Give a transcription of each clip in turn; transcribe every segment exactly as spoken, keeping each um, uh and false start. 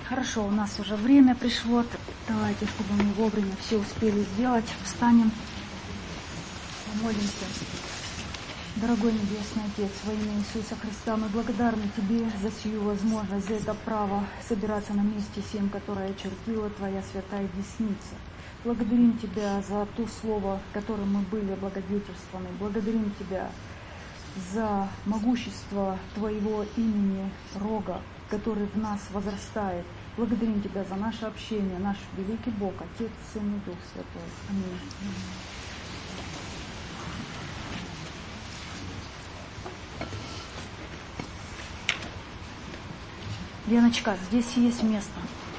Хорошо, у нас уже время пришло. Давайте, чтобы мы вовремя все успели сделать. Встанем, помолимся. Дорогой Небесный Отец, во имя Иисуса Христа, мы благодарны Тебе за сию возможность, за это право собираться на месте всем, которое очертила Твоя святая десница. Благодарим Тебя за то слово, которым мы были благодетельствованы. Благодарим Тебя за могущество Твоего имени Рога, который в нас возрастает. Благодарим Тебя за наше общение, наш великий Бог, Отец, Сын и Дух Святой. Аминь. Леночка, здесь есть место.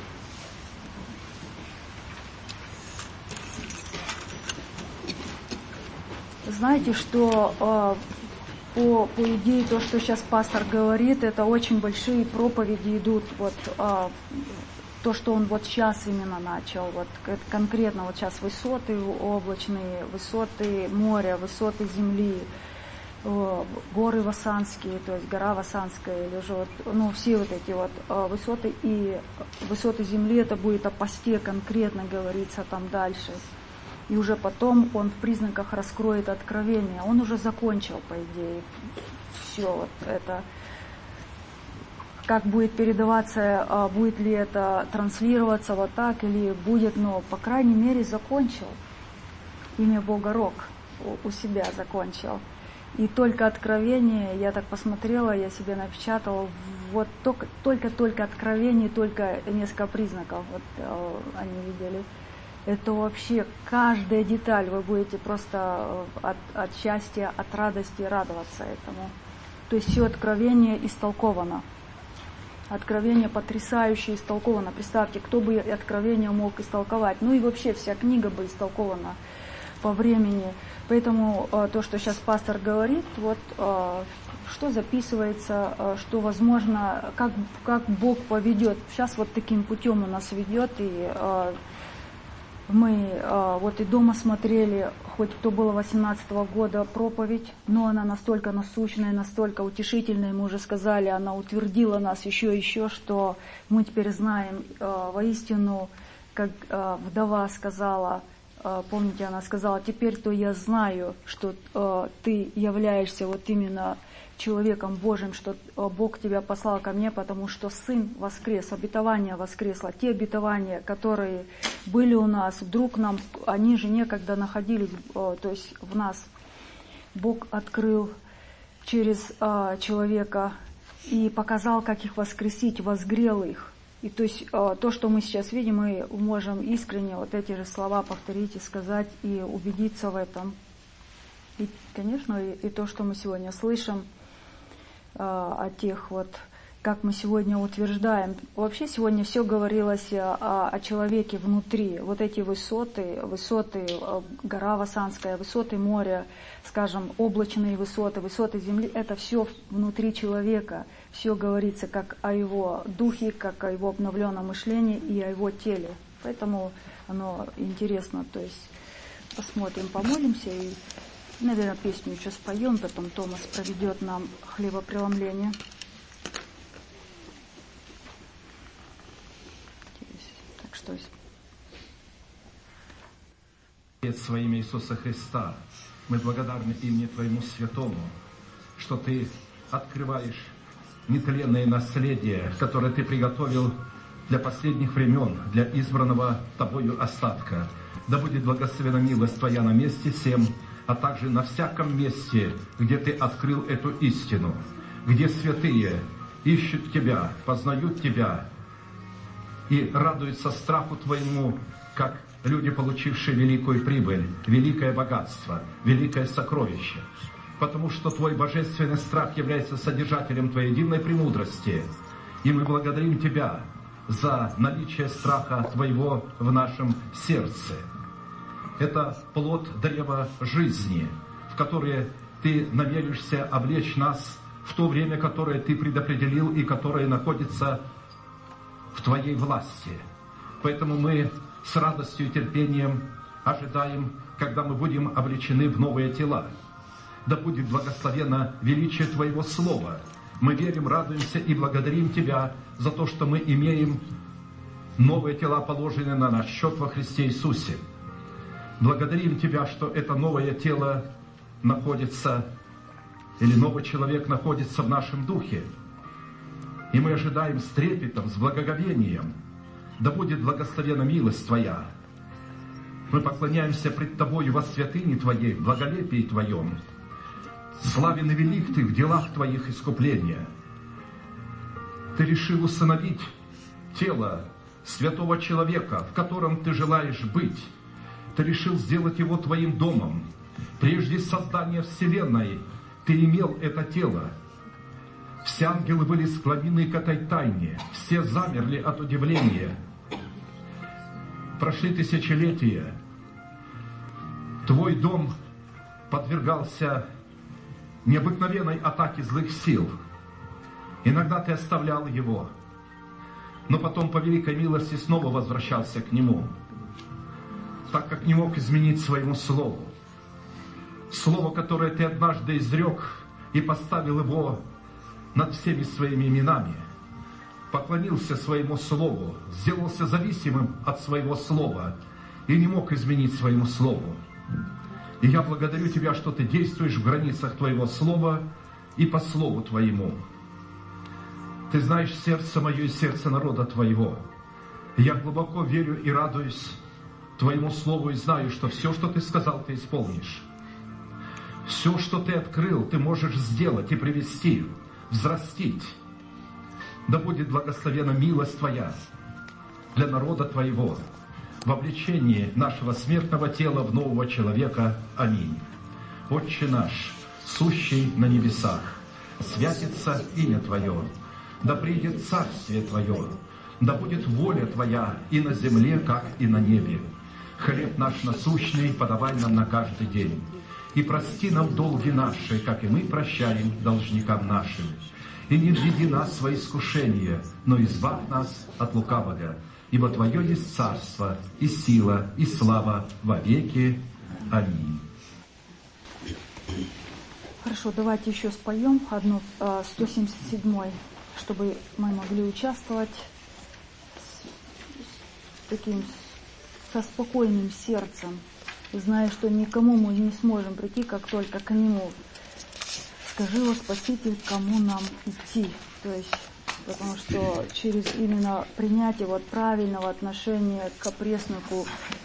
Знаете, что э, по, по идее то, что сейчас пастор говорит, это очень большие проповеди идут. Вот э, то, что он вот сейчас именно начал, вот конкретно вот сейчас высоты облачные, высоты моря, высоты земли. Горы Васанские, то есть гора Васанская, или же вот, ну, все вот эти вот высоты и высоты земли, это будет о посте конкретно говорится там дальше. И уже потом он в признаках раскроет откровение. Он уже закончил, по идее, все вот это. Как будет передаваться, будет ли это транслироваться вот так, или будет, но, по крайней мере, закончил. Имя Бога Рог у себя закончил. И только откровение, я так посмотрела, я себе напечатала, вот только-только откровение, только несколько признаков, вот э, они видели. Это вообще каждая деталь, вы будете просто от, от счастья, от радости радоваться этому. То есть все откровение истолковано. Откровение потрясающе истолковано. Представьте, кто бы откровение мог истолковать. Ну и вообще вся книга бы истолкована по времени. Поэтому э, то, что сейчас пастор говорит, вот э, что записывается, э, что возможно, как, как Бог поведет. Сейчас вот таким путем у нас ведет, и э, мы э, вот и дома смотрели, хоть то было восемнадцатого года проповедь, но она настолько насущная, настолько утешительная, мы уже сказали, она утвердила нас еще и еще, что мы теперь знаем э, воистину, как э, вдова сказала, помните, она сказала, теперь-то я знаю, что э, ты являешься вот именно человеком Божьим, что э, Бог тебя послал ко мне, потому что Сын воскрес, обетование воскресло. Те обетования, которые были у нас, вдруг нам, они же некогда находились, э, то есть в нас. Бог открыл через э, человека и показал, как их воскресить, возгрел их. И то есть то, что мы сейчас видим, мы можем искренне вот эти же слова повторить и сказать, и убедиться в этом. И, конечно, и, и то, что мы сегодня слышим о тех вот, как мы сегодня утверждаем. Вообще сегодня все говорилось о, о человеке внутри. Вот эти высоты, высоты гора Васанская, высоты моря, скажем, облачные высоты, высоты земли, это все внутри человека. Все говорится как о его духе, как о его обновленном мышлении и о его теле. Поэтому оно интересно. То есть посмотрим, помолимся и, наверное, песню еще споем, потом Томас проведет нам хлебопреломление. Так что... Отец, во имя Иисуса Христа, мы благодарны имени Твоему Святому, что Ты открываешь нетленное наследие, которое Ты приготовил для последних времен, для избранного Тобою остатка. Да будет благословена милость Твоя на месте сем, а также на всяком месте, где Ты открыл эту истину, где святые ищут Тебя, познают Тебя и радуются страху Твоему, как люди, получившие великую прибыль, великое богатство, великое сокровище. Потому что Твой божественный страх является содержателем Твоей дивной премудрости. И мы благодарим Тебя за наличие страха Твоего в нашем сердце. Это плод древа жизни, в которое Ты намеришься облечь нас в то время, которое Ты предопределил и которое находится в Твоей власти. Поэтому мы с радостью и терпением ожидаем, когда мы будем облечены в новые тела. Да будет благословенно величие Твоего Слова. Мы верим, радуемся и благодарим Тебя за то, что мы имеем Новые тела положены на наш счет во Христе Иисусе. Благодарим Тебя, что это новое тело находится, или новый человек находится в нашем духе. И мы ожидаем с трепетом, с благоговением. Да будет благословена милость Твоя. Мы поклоняемся пред Тобою во святыне Твоей, в благолепии Твоем. Славен и велик Ты в делах Твоих искупления. Ты решил усыновить тело святого человека, в котором Ты желаешь быть. Ты решил сделать его Твоим домом. Прежде создания Вселенной Ты имел это тело. Все ангелы были склонены к этой тайне. Все замерли от удивления. Прошли тысячелетия. Твой дом подвергался необыкновенной атаке злых сил. Иногда Ты оставлял его, но потом по великой милости снова возвращался к нему, так как не мог изменить своему слову. Слово, которое Ты однажды изрек и поставил его над всеми своими именами. Поклонился своему слову, сделался зависимым от своего слова и не мог изменить своему слову. И я благодарю Тебя, что Ты действуешь в границах Твоего слова и по слову Твоему. Ты знаешь сердце мое и сердце народа Твоего. Я глубоко верю и радуюсь Твоему слову и знаю, что все, что Ты сказал, Ты исполнишь. Все, что Ты открыл, Ты можешь сделать и привести, взрастить. Да будет благословена милость Твоя для народа Твоего в облечении нашего смертного тела в нового человека. Аминь. Отче наш, сущий на небесах, святится имя Твое, да придет царствие Твое, да будет воля Твоя и на земле, как и на небе. Хлеб наш насущный подавай нам на каждый день. И прости нам долги наши, как и мы прощаем должникам нашим. И не введи нас во искушение, но избавь нас от лукавого. Ибо Твое есть царство, и сила, и слава во веки. Аминь. Хорошо, давайте еще споем одну, сто семьдесят седьмой, чтобы мы могли участвовать с таким, со спокойным сердцем, зная, что никому мы не сможем прийти, как только к Нему. Скажи, о Спаситель, кому нам идти? То есть, потому что через именно принятие вот правильного отношения к опреснику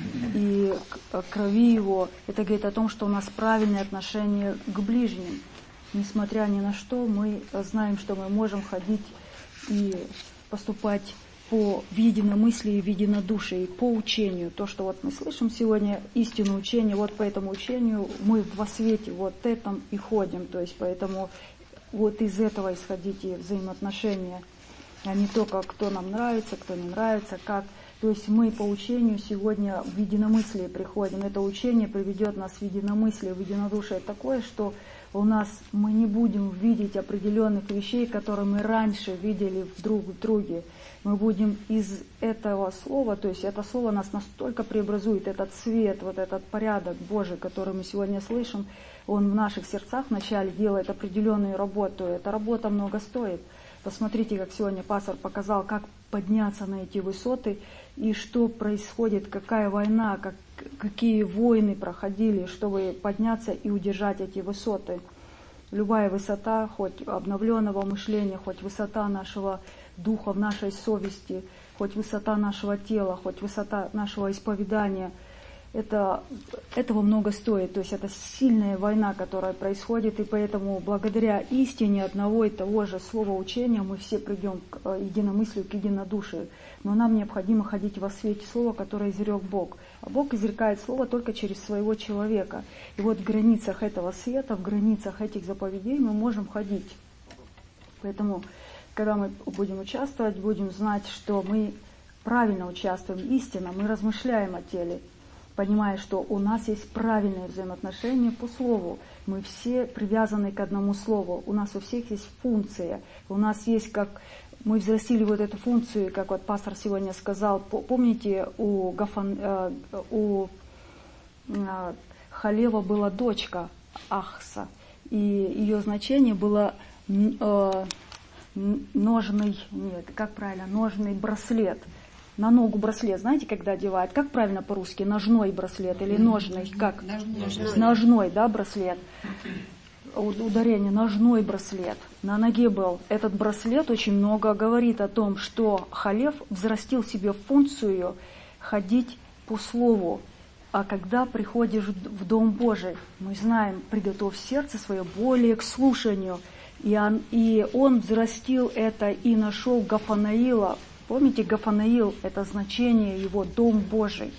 и к крови его, это говорит о том, что у нас правильное отношение к ближним. Несмотря ни на что, мы знаем, что мы можем ходить и поступать по в единомыслии, в единодушии, по учению. То, что вот мы слышим сегодня, истину учения, вот по этому учению мы во свете вот этом и ходим. То есть поэтому вот из этого исходите взаимоотношения, а не только кто нам нравится, кто не нравится, как. То есть мы по учению сегодня в единомыслии приходим. Это учение приведет нас в единомыслие, в единодушие такое, что у нас мы не будем видеть определенных вещей, которые мы раньше видели друг в друге. Мы будем из этого слова, то есть это слово нас настолько преобразует, этот свет, вот этот порядок Божий, который мы сегодня слышим, он в наших сердцах вначале делает определенную работу. Эта работа много стоит. Посмотрите, как сегодня пастор показал, как подняться на эти высоты и что происходит, какая война, как, какие войны проходили, чтобы подняться и удержать эти высоты. Любая высота, хоть обновленного мышления, хоть высота нашего духа в нашей совести, хоть высота нашего тела, хоть высота нашего исповедания, это, этого много стоит. То есть это сильная война, которая происходит, и поэтому благодаря истине одного и того же слова учения мы все придем к единомыслию, к единодушию. Но нам необходимо ходить во свете слова, которое изрек Бог. А Бог изрекает слово только через своего человека. И вот в границах этого света, в границах этих заповедей мы можем ходить. Поэтому, когда мы будем участвовать, будем знать, что мы правильно участвуем, истинно, мы размышляем о теле, понимая, что у нас есть правильные взаимоотношения по слову. Мы все привязаны к одному слову. У нас у всех есть функция. У нас есть, как мы взрастили вот эту функцию, как вот пастор сегодня сказал. Помните, у, Гафан, э, у э, Халева была дочка Ахса, и ее значение было э, ножный, нет, как правильно, ножный браслет. на ногу браслет, знаете, когда одевают? Как правильно по-русски? Ножной браслет или ножный? Как? Ножной, ножной да, браслет. Ударение, ножной браслет. На ноге был. Этот браслет очень много говорит о том, что халев взрастил себе функцию ходить по слову. А когда приходишь в Дом Божий, мы знаем, приготовь сердце свое более к слушанию. И он, и он взрастил это и нашел Гафанаила. Помните, Гафанаил – это значение его Дом Божий.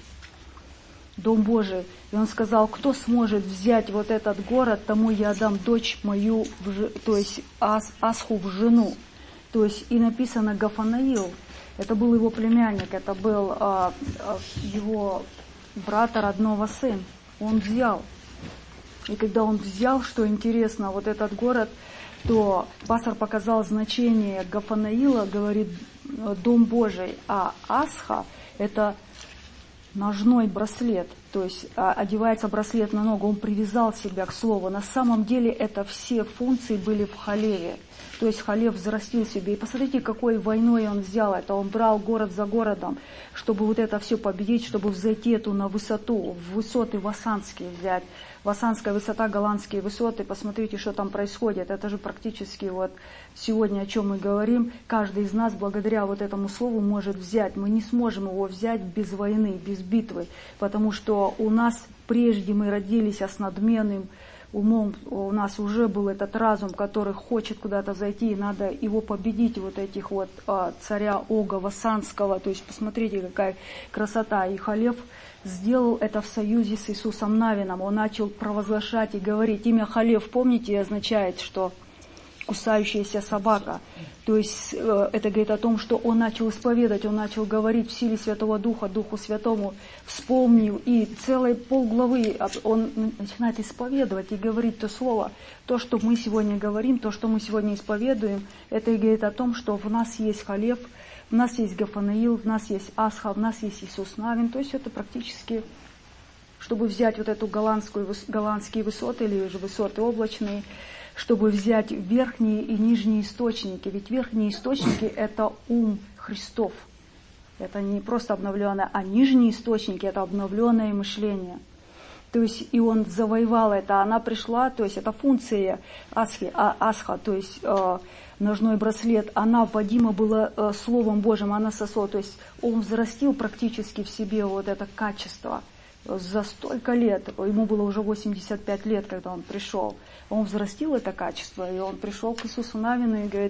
Дом Божий. И он сказал, кто сможет взять вот этот город, тому я отдам дочь мою, в, то есть Ас, Асху в жену. То есть и написано Гафанаил. Это был его племянник, это был а, а, его брата родного сын. Он взял. И когда он взял, что интересно, вот этот город, то пастор показал значение Гафанаила, говорит, Дом Божий, а Асха – это ножной браслет, то есть одевается браслет на ногу, он привязал себя к слову. На самом деле это все функции были в халеве, то есть халев взрастил себе. И посмотрите, какой войной он взял это, он брал город за городом, чтобы вот это все победить, чтобы взойти эту на высоту, в высоты васанские взять. Васанская высота, голландские высоты, посмотрите, что там происходит. Это же практически вот сегодня, о чем мы говорим, каждый из нас благодаря вот этому слову может взять. Мы не сможем его взять без войны, без битвы, потому что у нас прежде мы родились с надменным умом, у нас уже был этот разум, который хочет куда-то зайти, и надо его победить, вот этих вот а, царя Ога Васанского. То есть посмотрите, какая красота. И халев сделал это в союзе с Иисусом Навином. Он начал провозглашать и говорить. Имя халев, помните, означает, что кусающаяся собака. То есть э, это говорит о том, что он начал исповедать, он начал говорить в силе Святого Духа, Духу Святому, вспомнил, и целой полглавы он начинает исповедовать и говорить то слово. То, что мы сегодня говорим, то, что мы сегодня исповедуем, это и говорит о том, что в нас есть халев, в нас есть Гафанаил, в нас есть Асха, в нас есть Иисус Навин. То есть это практически, чтобы взять вот эту голландскую, голландские высоты или же высоты облачные, чтобы взять верхние и нижние источники. Ведь верхние источники – это ум Христов. Это не просто обновленное, а нижние источники – это обновленное мышление. То есть и он завоевал это, она пришла, то есть это функция асхи, а, асха, то есть э, ножной браслет, она вводима была э, Словом Божьим, она сосла, то есть он взрастил практически в себе вот это качество. За столько лет, ему было уже восемьдесят пять лет, когда он пришел, он взрастил это качество, и он пришел к Иисусу Навину и говорит,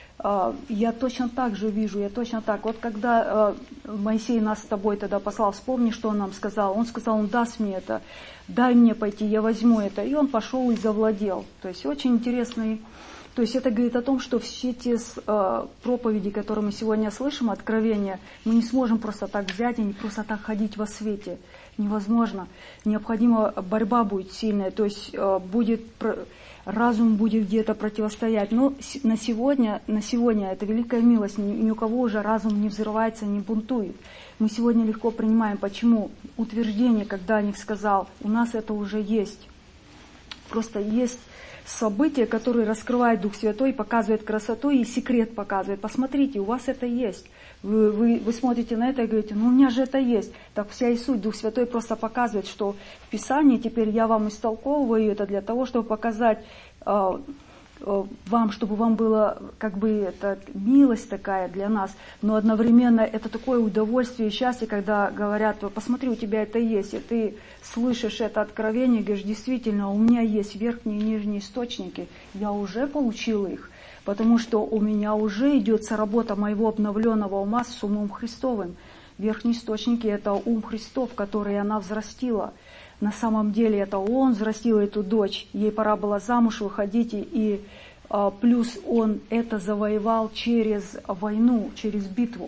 я точно так же вижу, я точно так. Вот когда Моисей нас с тобой тогда послал, вспомни, что он нам сказал. Он сказал, он даст мне это, дай мне пойти, я возьму это. И он пошел и завладел. То есть очень интересный. То есть это говорит о том, что все те э, проповеди, которые мы сегодня слышим, откровения, мы не сможем просто так взять и не просто так ходить во свете. Невозможно. Необходима борьба будет сильная, то есть э, будет, разум будет где-то противостоять. Но на сегодня, на сегодня это великая милость, ни, ни у кого уже разум не взрывается, не бунтует. Мы сегодня легко принимаем. Почему? Утверждение, когда Ник сказал, у нас это уже есть. Просто есть события, которые раскрывает Дух Святой, показывает красоту и секрет показывает. Посмотрите, у вас это есть. Вы, вы, вы смотрите на это и говорите, ну у меня же это есть. Так вся и суть. Дух Святой просто показывает, что в Писании теперь я вам истолковываю это для того, чтобы показать э, э, вам, чтобы вам было как бы это милость такая для нас, но одновременно это такое удовольствие и счастье, когда говорят, посмотри, у тебя это есть, и ты слышишь это откровение, говоришь, действительно, у меня есть верхние и нижние источники, я уже получил их. Потому что у меня уже идет работа моего обновленного ума с умом Христовым. Верхние источники – это ум Христов, который она взрастила. На самом деле это он взрастил эту дочь. Ей пора было замуж выходить. И а, плюс он это завоевал через войну, через битву.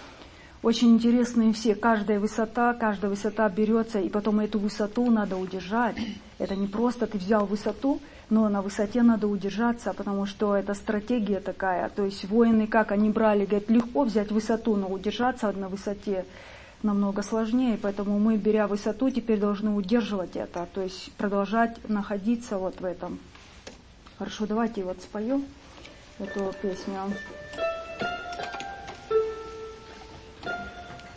Очень интересные все. Каждая высота, каждая высота берется, и потом эту высоту надо удержать. Это не просто ты взял высоту, но на высоте надо удержаться, потому что это стратегия такая. То есть воины, как они брали, говорят, легко взять высоту, но удержаться на высоте намного сложнее. Поэтому мы, беря высоту, теперь должны удерживать это, то есть продолжать находиться вот в этом. Хорошо, давайте вот споем эту песню.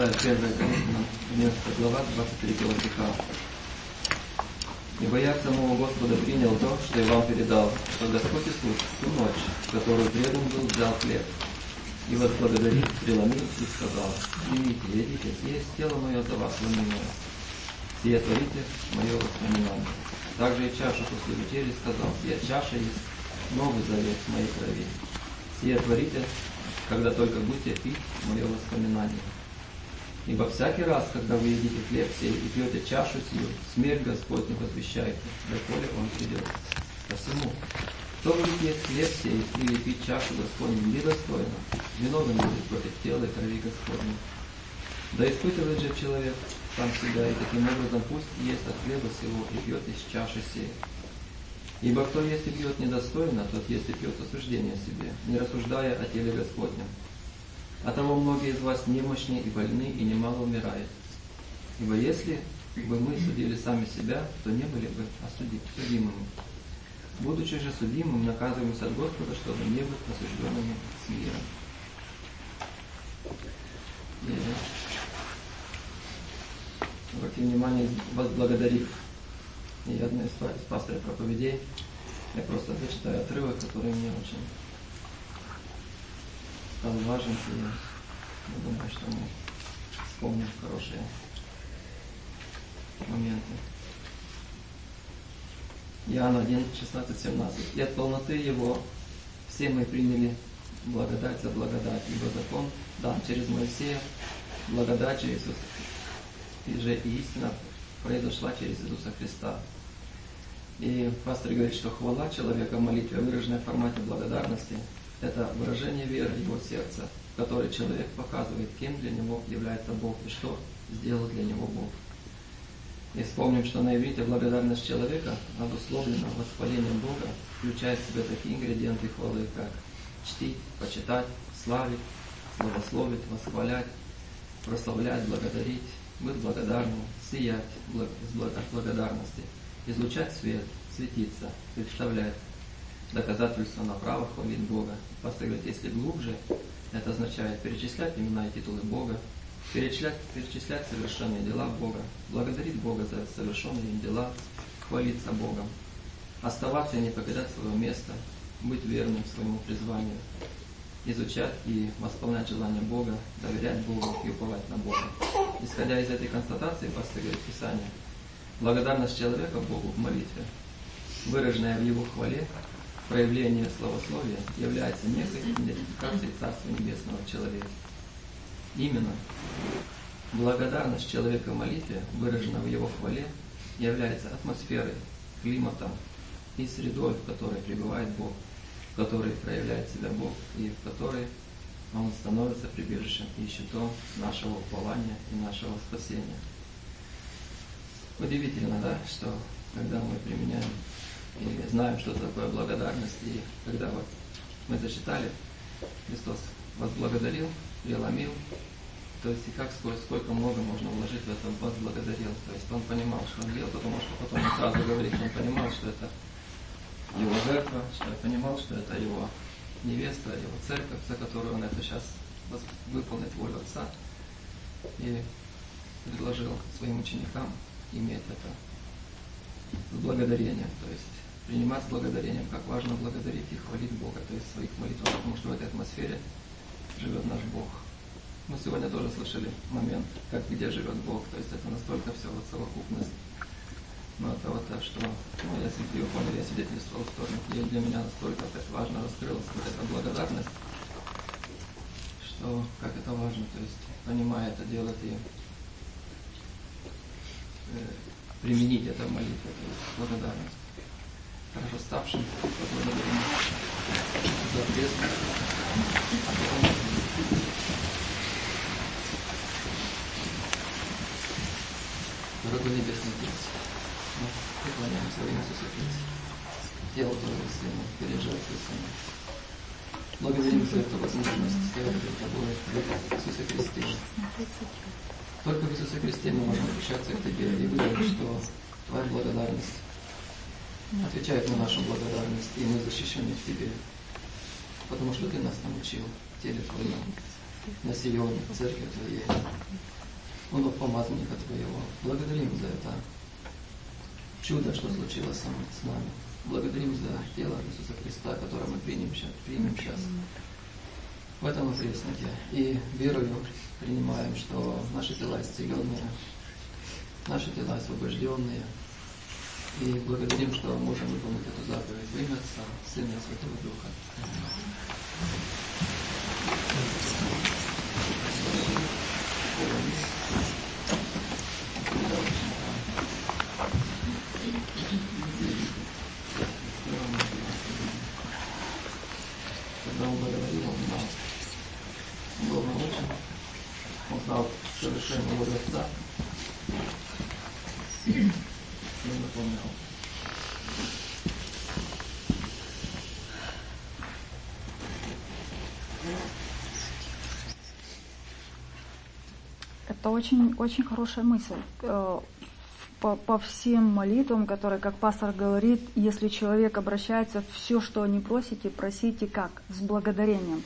Читаю первое Коринфянам, одиннадцатая глава, двадцать третьего стиха. «Ибо я от самого Господа принял то, что я вам передал, что Господь Иисус в ту ночь, в которую предан был, взял хлеб, и возблагодарил, преломил и сказал: примите, едите, есть тело мое за вас ломимое, сие творите мое воспоминание. Также и чашу после вечери сказал: сия чаша есть новый завет в моей крови. Сие творите, когда только будете пить мое воспоминание. Ибо всякий раз, когда вы едите хлеб сей и пьете чашу сию, смерть Господню возвещаете, доколе он придет. Посему, кто будет есть хлеб сей или пить чашу Господню недостойно, виновен будет против тела и крови Господней. Да испытывает же человек сам себя, и таким образом пусть ест от хлеба сего и пьет из чаши сей. Ибо кто ест и пьет недостойно, тот ест и пьет осуждение себе, не рассуждая о теле Господнем. Оттого многие из вас немощны и больны, и немало умирает. Ибо если бы мы судили сами себя, то не были бы осудимыми. Будучи же судимым, наказываемся от Господа, чтобы не быть осужденными с миром». Обратите внимание, возблагодарив. И одна из пастырей проповедей, я просто зачитаю отрывок, который мне очень стал важен, и я думаю, что мы вспомним хорошие моменты. Иоанна один, шестнадцать, семнадцать. «И от полноты Его все мы приняли благодать за благодать, ибо закон дан через Моисея, благодать же Иисуса, и же и истина произошла через Иисуса Христа». И пастор говорит, что хвала человека в молитве, выраженная в формате благодарности, это выражение веры его сердца, в которой человек показывает, кем для него является Бог и что сделал для него Бог. И вспомним, что на иврите благодарность человека обусловлена восхвалением Бога, включая в себя такие ингредиенты хвалы, как чтить, почитать, славить, славословить, восхвалять, прославлять, благодарить, быть благодарным, сиять от благодарности, излучать свет, светиться, представлять доказательства на право хвалить Бога. Пастор говорит, если глубже, это означает перечислять имена и титулы Бога, перечислять, перечислять совершенные дела Бога, благодарить Бога за совершенные им дела, хвалиться Богом, оставаться и не покидать свое место, быть верным своему призванию, изучать и восполнять желание Бога, доверять Богу и уповать на Бога. Исходя из этой констатации, пастор говорит Писание, благодарность человека Богу в молитве, выраженная в Его хвале, проявление славословия, является некой идентификацией Царства Небесного в человеке. Именно благодарность человека в молитве, выраженная в Его хвале, является атмосферой, климатом и средой, в которой пребывает Бог, в которой проявляет себя Бог и в которой Он становится прибежищем и щитом нашего упования и нашего спасения. Удивительно, да, что когда мы применяем и знаем, что такое благодарность, и когда вот мы зачитали, Христос возблагодарил, преломил, то есть и как сколько, сколько много можно вложить в это возблагодарил. То есть он понимал, что он делал, потому что потом он сразу говорит, он понимал, что это его жертва, что он понимал, что это его невеста, его церковь, за которую он это сейчас выполнит волю Отца, и предложил своим ученикам иметь это с благодарением, то есть принимать с благодарением, как важно благодарить и хвалить Бога, то есть в своих молитвах, потому что в этой атмосфере живет наш Бог. Мы сегодня тоже слышали момент, как где живет Бог, то есть это настолько все вот совокупность. Но это вот то, что, ну, если вы поняли, я свидетельствовал в сторону, и для меня настолько это важно раскрылась вот эта благодарность, что как это важно, то есть понимая это, делать и э, применить это в молитве, то есть благодарность. Хорошо ставшим, поблагодарим за ответственность. Дорогой Небесный Отец, мы преклоняемся во имя Иисуса Христа, тело Твоего Сына, перед жертвой Сына. Благодарим за эту возможность стоять перед Тобой в Иисусе Христе. Только в Иисусе Христе мы можем обращаться к Тебе и выразить, что Твоя благодарность отвечает на нашу благодарность, и мы защищены в Тебе, потому что Ты нас научил в теле Твоем на Сион, церкви Твоей. Он помазанника Твоего. Благодарим за это чудо, что случилось с нами. Благодарим за тело Иисуса Христа, которое мы примем сейчас. Примем сейчас. В этом мы признаки. И верою принимаем, что наши тела исцеленные, наши тела освобожденные. И благодарим, что можем выполнить эту заповедь во имя Отца, Сына и Святого Духа. Когда он благодарил, он знал. Он был научен, он знал совершенно волю Отца. И он выполнял. Это очень, очень хорошая мысль. По, по всем молитвам, которые, как пастор говорит, если человек обращается, все, что не просите, просите как? С благодарением.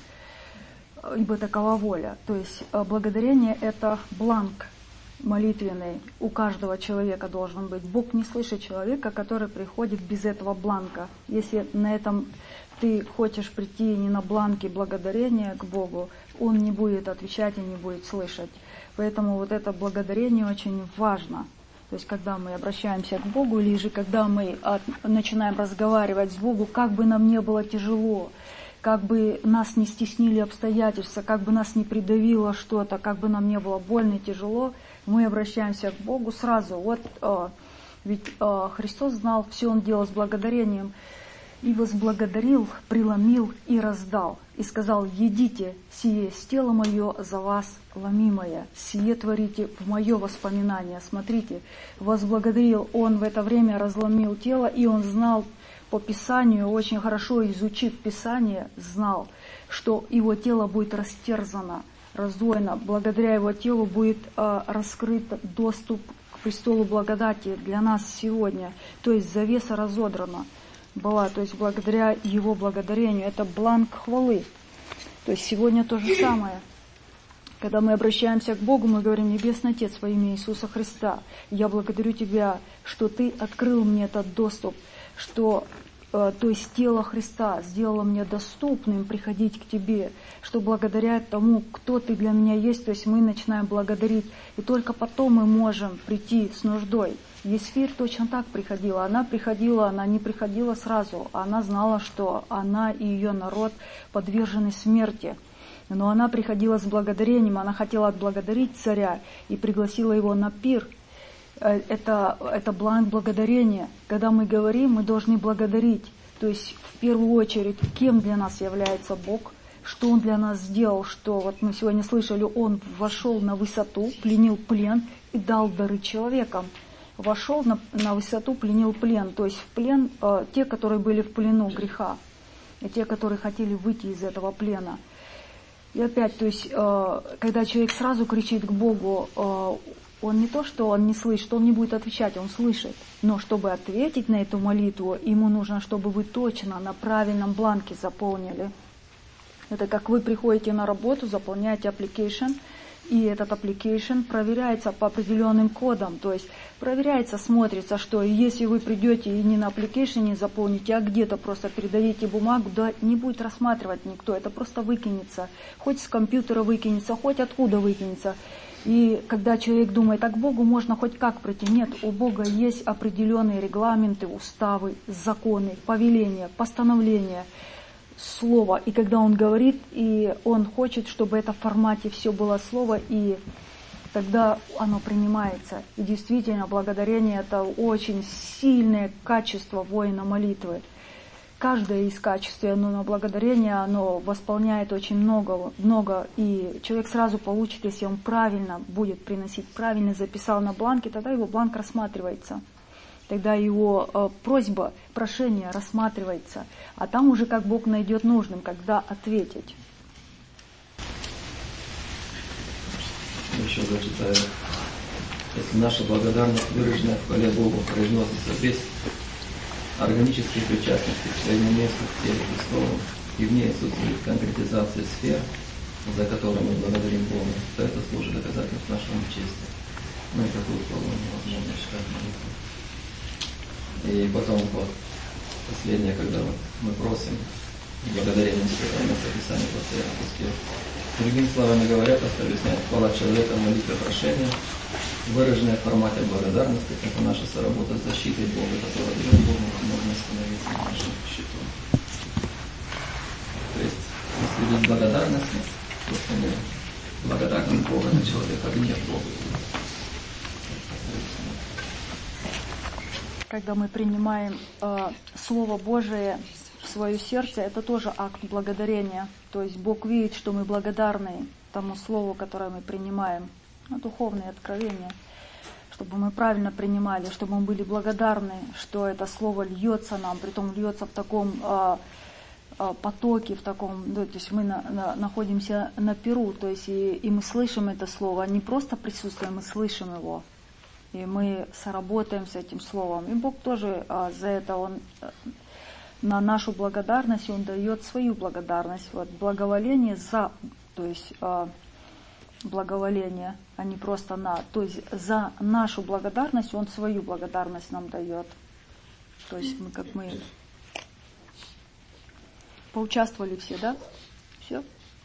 Ибо такова воля. То есть благодарение – это бланк молитвенный. У каждого человека должен быть. Бог не слышит человека, который приходит без этого бланка. Если на этом ты хочешь прийти не на бланке благодарения к Богу, Он не будет отвечать и не будет слышать. Поэтому вот это благодарение очень важно. То есть, когда мы обращаемся к Богу, или же когда мы от, начинаем разговаривать с Богом, как бы нам не было тяжело, как бы нас не стеснили обстоятельства, как бы нас не придавило что-то, как бы нам не было больно и тяжело, мы обращаемся к Богу сразу. Вот э, ведь э, Христос знал, все Он делал с благодарением. И возблагодарил, преломил и раздал. И сказал: едите, сие есть тело мое за вас ломимое, сие творите в мое воспоминание. Смотрите, возблагодарил он в это время, разломил тело, и он знал по Писанию, очень хорошо изучив Писание, знал, что его тело будет растерзано, раздвоено. Благодаря его телу будет э, раскрыт доступ к престолу благодати для нас сегодня. То есть завеса разодрана была, то есть благодаря его благодарению. Это бланк хвалы. То есть сегодня то же самое. Когда мы обращаемся к Богу, мы говорим: Небесный Отец, во имя Иисуса Христа, я благодарю Тебя, что Ты открыл мне этот доступ, что э, то есть тело Христа сделало мне доступным приходить к Тебе, что благодаря тому, кто Ты для меня есть, то есть мы начинаем благодарить, и только потом мы можем прийти с нуждой. Есфирь точно так приходила. Она приходила, она не приходила сразу. Она знала, что она и ее народ подвержены смерти. Но она приходила с благодарением, она хотела отблагодарить царя и пригласила его на пир. Это, это бланк благодарения. Когда мы говорим, мы должны благодарить. То есть в первую очередь, кем для нас является Бог, что Он для нас сделал, что вот мы сегодня слышали, Он вошел на высоту, пленил плен и дал дары человекам. Вошел на, на высоту, пленил плен. То есть в плен э, те, которые были в плену греха, и те, которые хотели выйти из этого плена. И опять, то есть, э, когда человек сразу кричит к Богу, э, он не то, что он не слышит, он не будет отвечать, он слышит. Но чтобы ответить на эту молитву, ему нужно, чтобы вы точно на правильном бланке заполнили. Это как вы приходите на работу, заполняете application, и этот application проверяется по определенным кодам. То есть проверяется, смотрится, что если вы придете и не на application не заполните, а где-то просто передадите бумагу, да не будет рассматривать никто, это просто выкинется. Хоть с компьютера выкинется, хоть откуда выкинется. И когда человек думает, а к Богу можно хоть как прийти, нет, у Бога есть определенные регламенты, уставы, законы, повеления, постановления, слово. И когда Он говорит, и Он хочет, чтобы это в формате все было слово, и тогда оно принимается. И действительно, благодарение – это очень сильное качество воина молитвы. Каждое из качеств, но благодарение, оно восполняет очень много, много, и человек сразу получит, если он правильно будет приносить, правильно записал на бланке, тогда его бланк рассматривается. Тогда его э, просьба, прошение рассматривается, а там уже как Бог найдет нужным, когда ответить. Еще зачитаю. Если наша благодарность, выраженная в хвале Богу, произносится без органической причастности к своему месту в теле Христовом и в ней отсутствует конкретизация сфер, за который мы благодарим Бога, то это служит доказательством нашего чести. Ну и такую хвалу невозможно считать молитвой. И потом вот последнее, когда мы просим, благодарение Святого Места Писания постоянно пускай. Другими словами говоря, просто объясняет, хвала человека в молитве прошения, выраженная в формате благодарности, это наша соработа с защитой Бога, которая дает Богу возможность становиться на нашем счету. То есть, если без благодарности, то мы благодарность Бога на человека, а гнев Бога. Когда мы принимаем э, Слово Божие в свое сердце, это тоже акт благодарения. То есть Бог видит, что мы благодарны тому Слову, которое мы принимаем, на духовные откровения, чтобы мы правильно принимали, чтобы мы были благодарны, что это Слово льется нам, притом льется в таком э, э, потоке, в таком, да, то есть мы на, на, находимся на перу, то есть и, и мы слышим это Слово, не просто присутствуем, мы слышим его. И мы соработаем с этим словом. И Бог тоже а, за это, Он а, на нашу благодарность, Он дает свою благодарность. Вот, благоволение за, то есть а, благоволение, а не просто на. То есть за нашу благодарность Он свою благодарность нам дает. То есть мы как мы поучаствовали все, да? Все?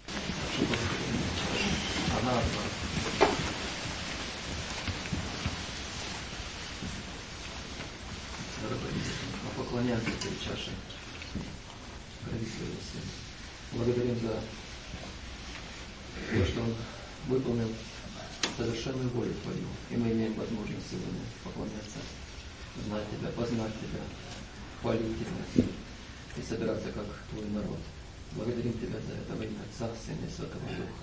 Поклоняемся перед чашей крови Твоего Сына. Благодарим за то, что Он выполнил совершенную волю Твою, и мы имеем возможность сегодня поклоняться, знать Тебя, познать Тебя, хвалить Тебя и собираться как Твой народ. Благодарим Тебя за это во имя Отца, Сына и Святого Духа.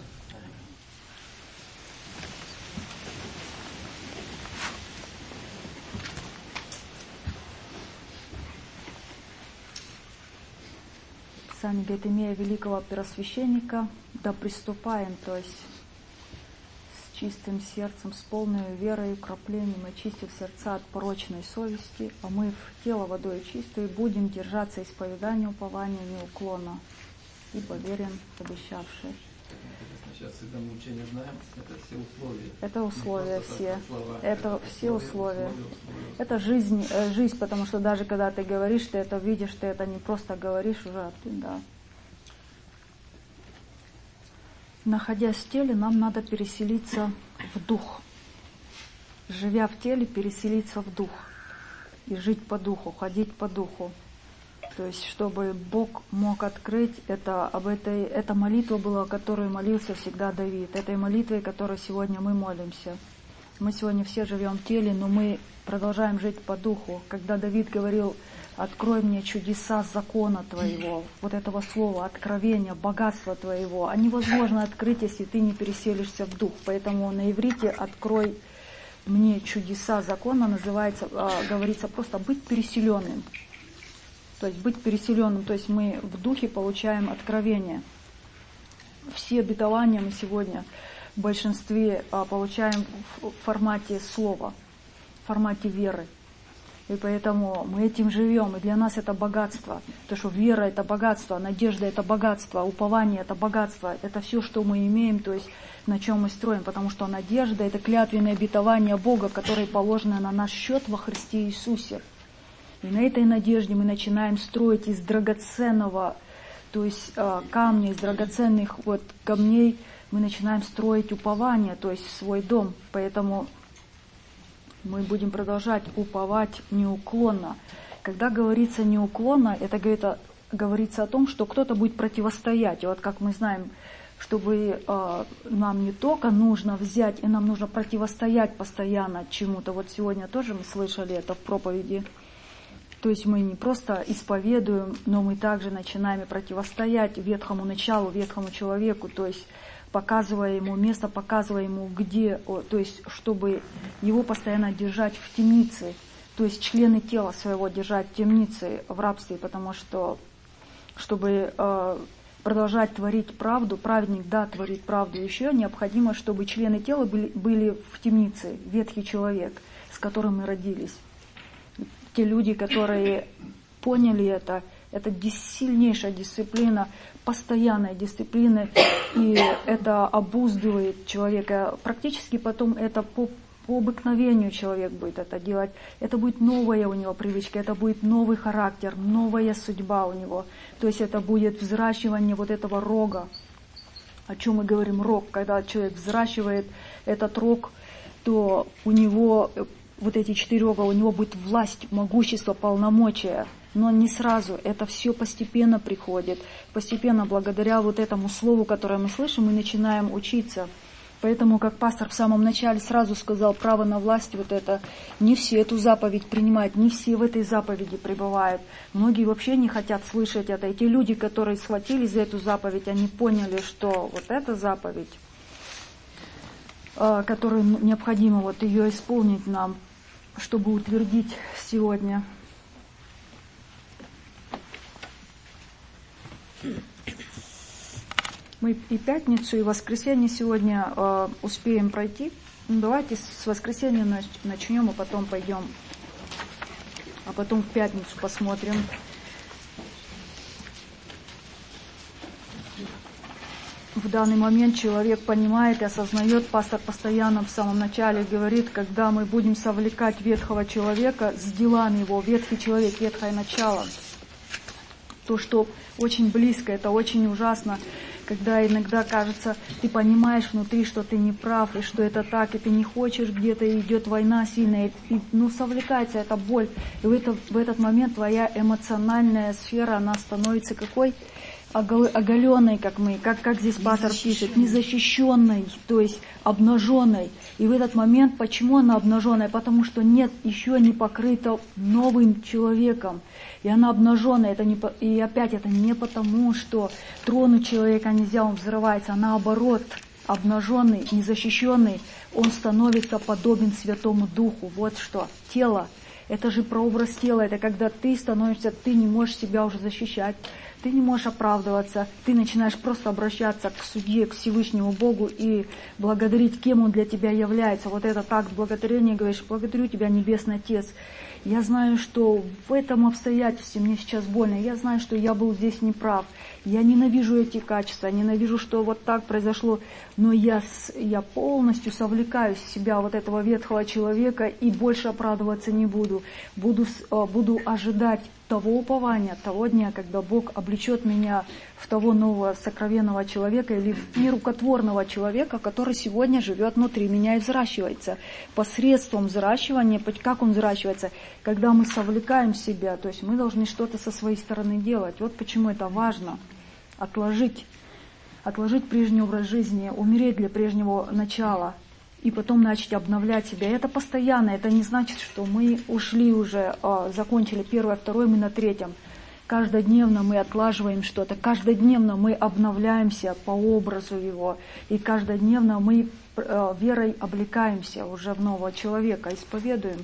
Сами говорит, имея великого первосвященника, да приступаем, то есть с чистым сердцем, с полной верой и укроплением, очистив сердца от порочной совести, омыв тело водой чистой, будем держаться исповедания упования неуклонно, ибо верен обещавший. Сейчас, когда мы учение знаем, это все условия. Это условия все. Слова. Это все условия. условия, условия. Это жизнь, жизнь, потому что даже когда ты говоришь, ты это видишь, ты это не просто говоришь уже, а ты, да. Находясь в теле, нам надо переселиться в дух. Живя в теле, переселиться в дух. И жить по духу, ходить по духу. То есть, чтобы Бог мог открыть, это, об этой, эта молитва была, о которой молился всегда Давид. Этой молитвой, которой сегодня мы молимся. Мы сегодня все живем в теле, но мы продолжаем жить по духу. Когда Давид говорил, открой мне чудеса закона Твоего, вот этого слова, откровения, богатства Твоего, а невозможно открыть, если ты не переселишься в дух. Поэтому на иврите открой мне чудеса закона называется, говорится просто быть переселенным. То есть быть переселенным, то есть мы в духе получаем откровение. Все обетования мы сегодня в большинстве а, получаем в формате слова, в формате веры. И поэтому мы этим живем, и для нас это богатство. Потому что вера — это богатство, надежда — это богатство, упование — это богатство. Это все, что мы имеем, то есть на чем мы строим. Потому что надежда — это клятвенное обетование Бога, которое положено на наш счет во Христе Иисусе. И на этой надежде мы начинаем строить из драгоценного, то есть камня, из драгоценных вот камней, мы начинаем строить упование, то есть свой дом. Поэтому мы будем продолжать уповать неуклонно. Когда говорится неуклонно, это говорит, говорится о том, что кто-то будет противостоять. И вот как мы знаем, чтобы э, нам не только нужно взять, и нам нужно противостоять постоянно чему-то. Вот сегодня тоже мы слышали это в проповеди. То есть мы не просто исповедуем, но мы также начинаем и противостоять ветхому началу, ветхому человеку, то есть показывая ему место, показывая ему где, то есть чтобы его постоянно держать в темнице, то есть члены тела своего держать в темнице, в рабстве, потому что, чтобы э, продолжать творить правду, праведник, да, творит правду, еще необходимо, чтобы члены тела были, были в темнице, ветхий человек, с которым мы родились. Те люди, которые поняли это, Это сильнейшая дисциплина, постоянная дисциплина, и это обуздывает человека. Практически потом это по, по обыкновению человек будет это делать. Это будет новая у него привычка, это будет новый характер, новая судьба у него. То есть это будет взращивание вот этого рога. О чем мы говорим рог? Когда человек взращивает этот рог, то у него вот эти четыре рога, у него будет власть, могущество, полномочия. Но не сразу, это все постепенно приходит. Постепенно, благодаря вот этому слову, которое мы слышим, мы начинаем учиться. Поэтому, как пастор в самом начале сразу сказал, право на власть, вот это, не все эту заповедь принимают, не все в этой заповеди пребывают. Многие вообще не хотят слышать это. И те люди, которые схватились за эту заповедь, они поняли, что вот эта заповедь, которую необходимо вот ее исполнить нам, чтобы утвердить сегодня. Мы и пятницу, и воскресенье сегодня э, успеем пройти. Ну, давайте с воскресенья начнем, а потом пойдем, а потом в пятницу посмотрим. В данный момент человек понимает и осознает, пастор постоянно в самом начале говорит, когда мы будем совлекать ветхого человека с делами его, ветхий человек, ветхое начало. То, что очень близко, это очень ужасно, когда иногда кажется, ты понимаешь внутри, что ты не прав, и что это так, и ты не хочешь, где-то идет война сильная, и, ну, совлекается эта боль. И в, это, в этот момент твоя эмоциональная сфера, она становится какой? Оголенной, как мы, как, как здесь пастор пишет, незащищенной, то есть обнаженной. И в этот момент, почему она обнаженная? Потому что нет, еще не покрыта новым человеком. И она обнаженная. Это не, и опять это не потому, что тронуть человека нельзя, он взрывается, а наоборот, обнаженный, незащищенный, он становится подобен Святому Духу. Вот что. Тело. Это же прообраз тела. Это когда ты становишься, ты не можешь себя уже защищать. Ты не можешь оправдываться, ты начинаешь просто обращаться к судье, к Всевышнему Богу и благодарить, кем Он для тебя является. Вот это так, благодарение, говоришь, благодарю тебя, Небесный Отец. Я знаю, что в этом обстоятельстве мне сейчас больно, я знаю, что я был здесь неправ. Я ненавижу эти качества, ненавижу, что вот так произошло, но я, я полностью совлекаю в себя вот этого ветхого человека и больше оправдываться не буду. Буду, буду ожидать того упования, того дня, когда Бог облечет меня в того нового сокровенного человека или в нерукотворного человека, который сегодня живет внутри меня и взращивается. Посредством взращивания, как он взращивается? Когда мы совлекаем себя, то есть мы должны что-то со своей стороны делать. Вот почему это важно. Отложить, отложить прежний образ жизни, умереть для прежнего начала. И потом начать обновлять себя. Это постоянно, это не значит, что мы ушли уже, э, закончили первое, второе, мы на третьем. Каждодневно мы отлаживаем что-то, каждодневно мы обновляемся по образу его, и каждодневно мы э, верой облекаемся уже в нового человека, исповедуем.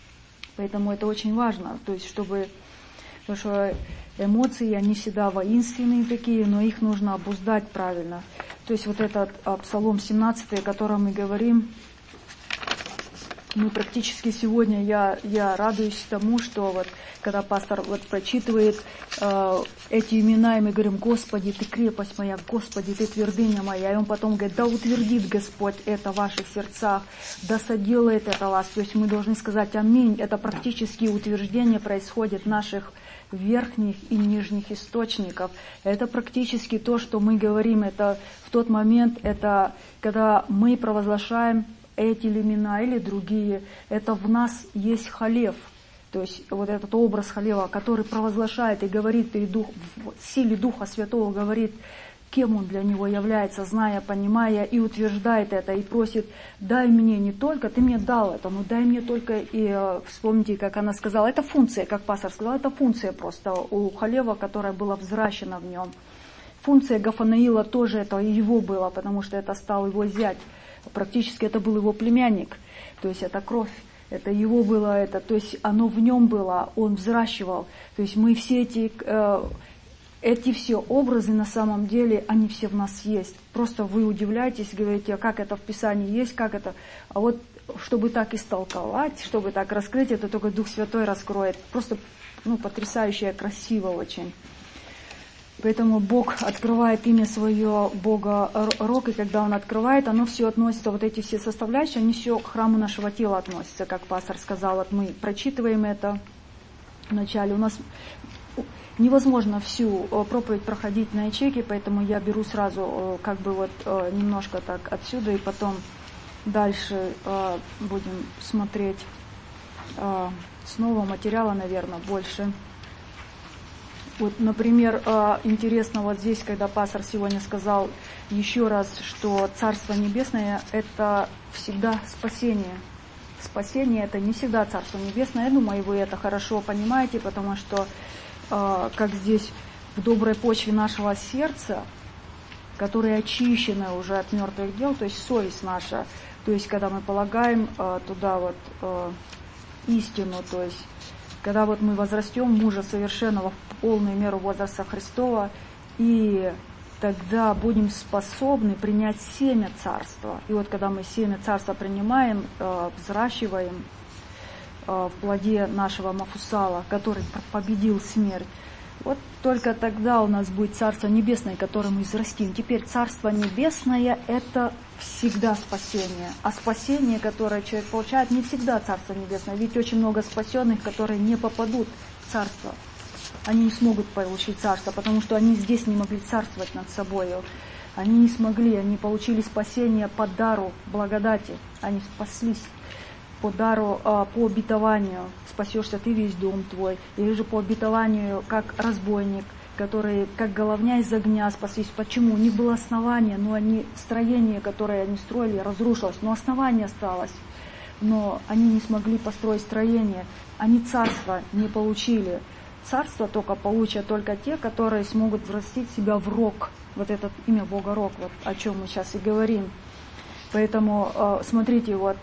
Поэтому это очень важно, то есть чтобы, потому что эмоции, они всегда воинственные такие, но их нужно обуздать правильно. То есть вот этот Псалом семнадцатый, о котором мы говорим, мы практически сегодня, я, я радуюсь тому, что вот когда пастор вот прочитывает э, эти имена, и мы говорим, Господи, Ты крепость моя, Господи, Ты твердыня моя, и он потом говорит, да утвердит Господь это в ваших сердцах, да соделает это вас. То есть мы должны сказать аминь. Это практически утверждение происходит в наших верхних и нижних источников. Это практически то, что мы говорим, это в тот момент, это когда мы провозглашаем эти имена или другие, это в нас есть халев, то есть вот этот образ халева, который провозглашает и говорит, и дух, в силе Духа Святого говорит, кем он для него является, зная, понимая, и утверждает это, и просит, дай мне не только, ты мне дал это, но дай мне только, и э, вспомните, как она сказала, это функция, как пастор сказал, это функция просто у халева, которая была взращена в нем. Функция Гафанаила тоже это его было, потому что это стал его зять, практически это был его племянник, то есть это кровь. Это его было, это, то есть оно в нем было, он взращивал. То есть мы все эти, э, эти все образы на самом деле, они все в нас есть. Просто вы удивляетесь, говорите, а как это в Писании есть, как это. А вот чтобы так истолковать, чтобы так раскрыть, это только Дух Святой раскроет. Просто, ну, потрясающе, красиво очень. Поэтому Бог открывает имя свое, Бога Рок, и когда Он открывает, оно все относится, вот эти все составляющие, они все к храму нашего тела относятся, как пастор сказал. Вот мы прочитываем это вначале. У нас невозможно всю проповедь проходить на ячейке, поэтому я беру сразу как бы вот немножко так отсюда, и потом дальше будем смотреть с нового материала, наверное, больше. Вот, например, интересно вот здесь, когда пастор сегодня сказал еще раз, что Царство Небесное – это всегда спасение. Спасение – это не всегда Царство Небесное. Я думаю, вы это хорошо понимаете, потому что, как здесь, в доброй почве нашего сердца, которые очищены уже от мертвых дел, то есть совесть наша, то есть когда мы полагаем туда вот истину, то есть когда вот мы возрастем мужа совершенного в полную меру возраста Христова, и тогда будем способны принять семя Царства. И вот когда мы семя Царства принимаем, взращиваем в плоде нашего Мафусала, который победил смерть, вот только тогда у нас будет Царство Небесное, которое мы взрастим. Теперь Царство Небесное – это всегда спасение. А спасение, которое человек получает, не всегда Царство Небесное. Ведь очень много спасенных, которые не попадут в Царство. Они не смогут получить Царство, потому что они здесь не могли царствовать над собой. Они не смогли, они получили спасение по дару благодати. Они спаслись по дару, по обетованию. Спасешься ты, весь дом твой. Или же по обетованию, как разбойник, которые, как головня из огня, спаслись. Почему? У них было основание, но они, строение, которое они строили, разрушилось, но основание осталось. Но они не смогли построить строение. Они царство не получили. Царство только получат только те, которые смогут взрастить себя в рог. Вот это имя Бога Рок, вот о чем мы сейчас и говорим. Поэтому, смотрите, вот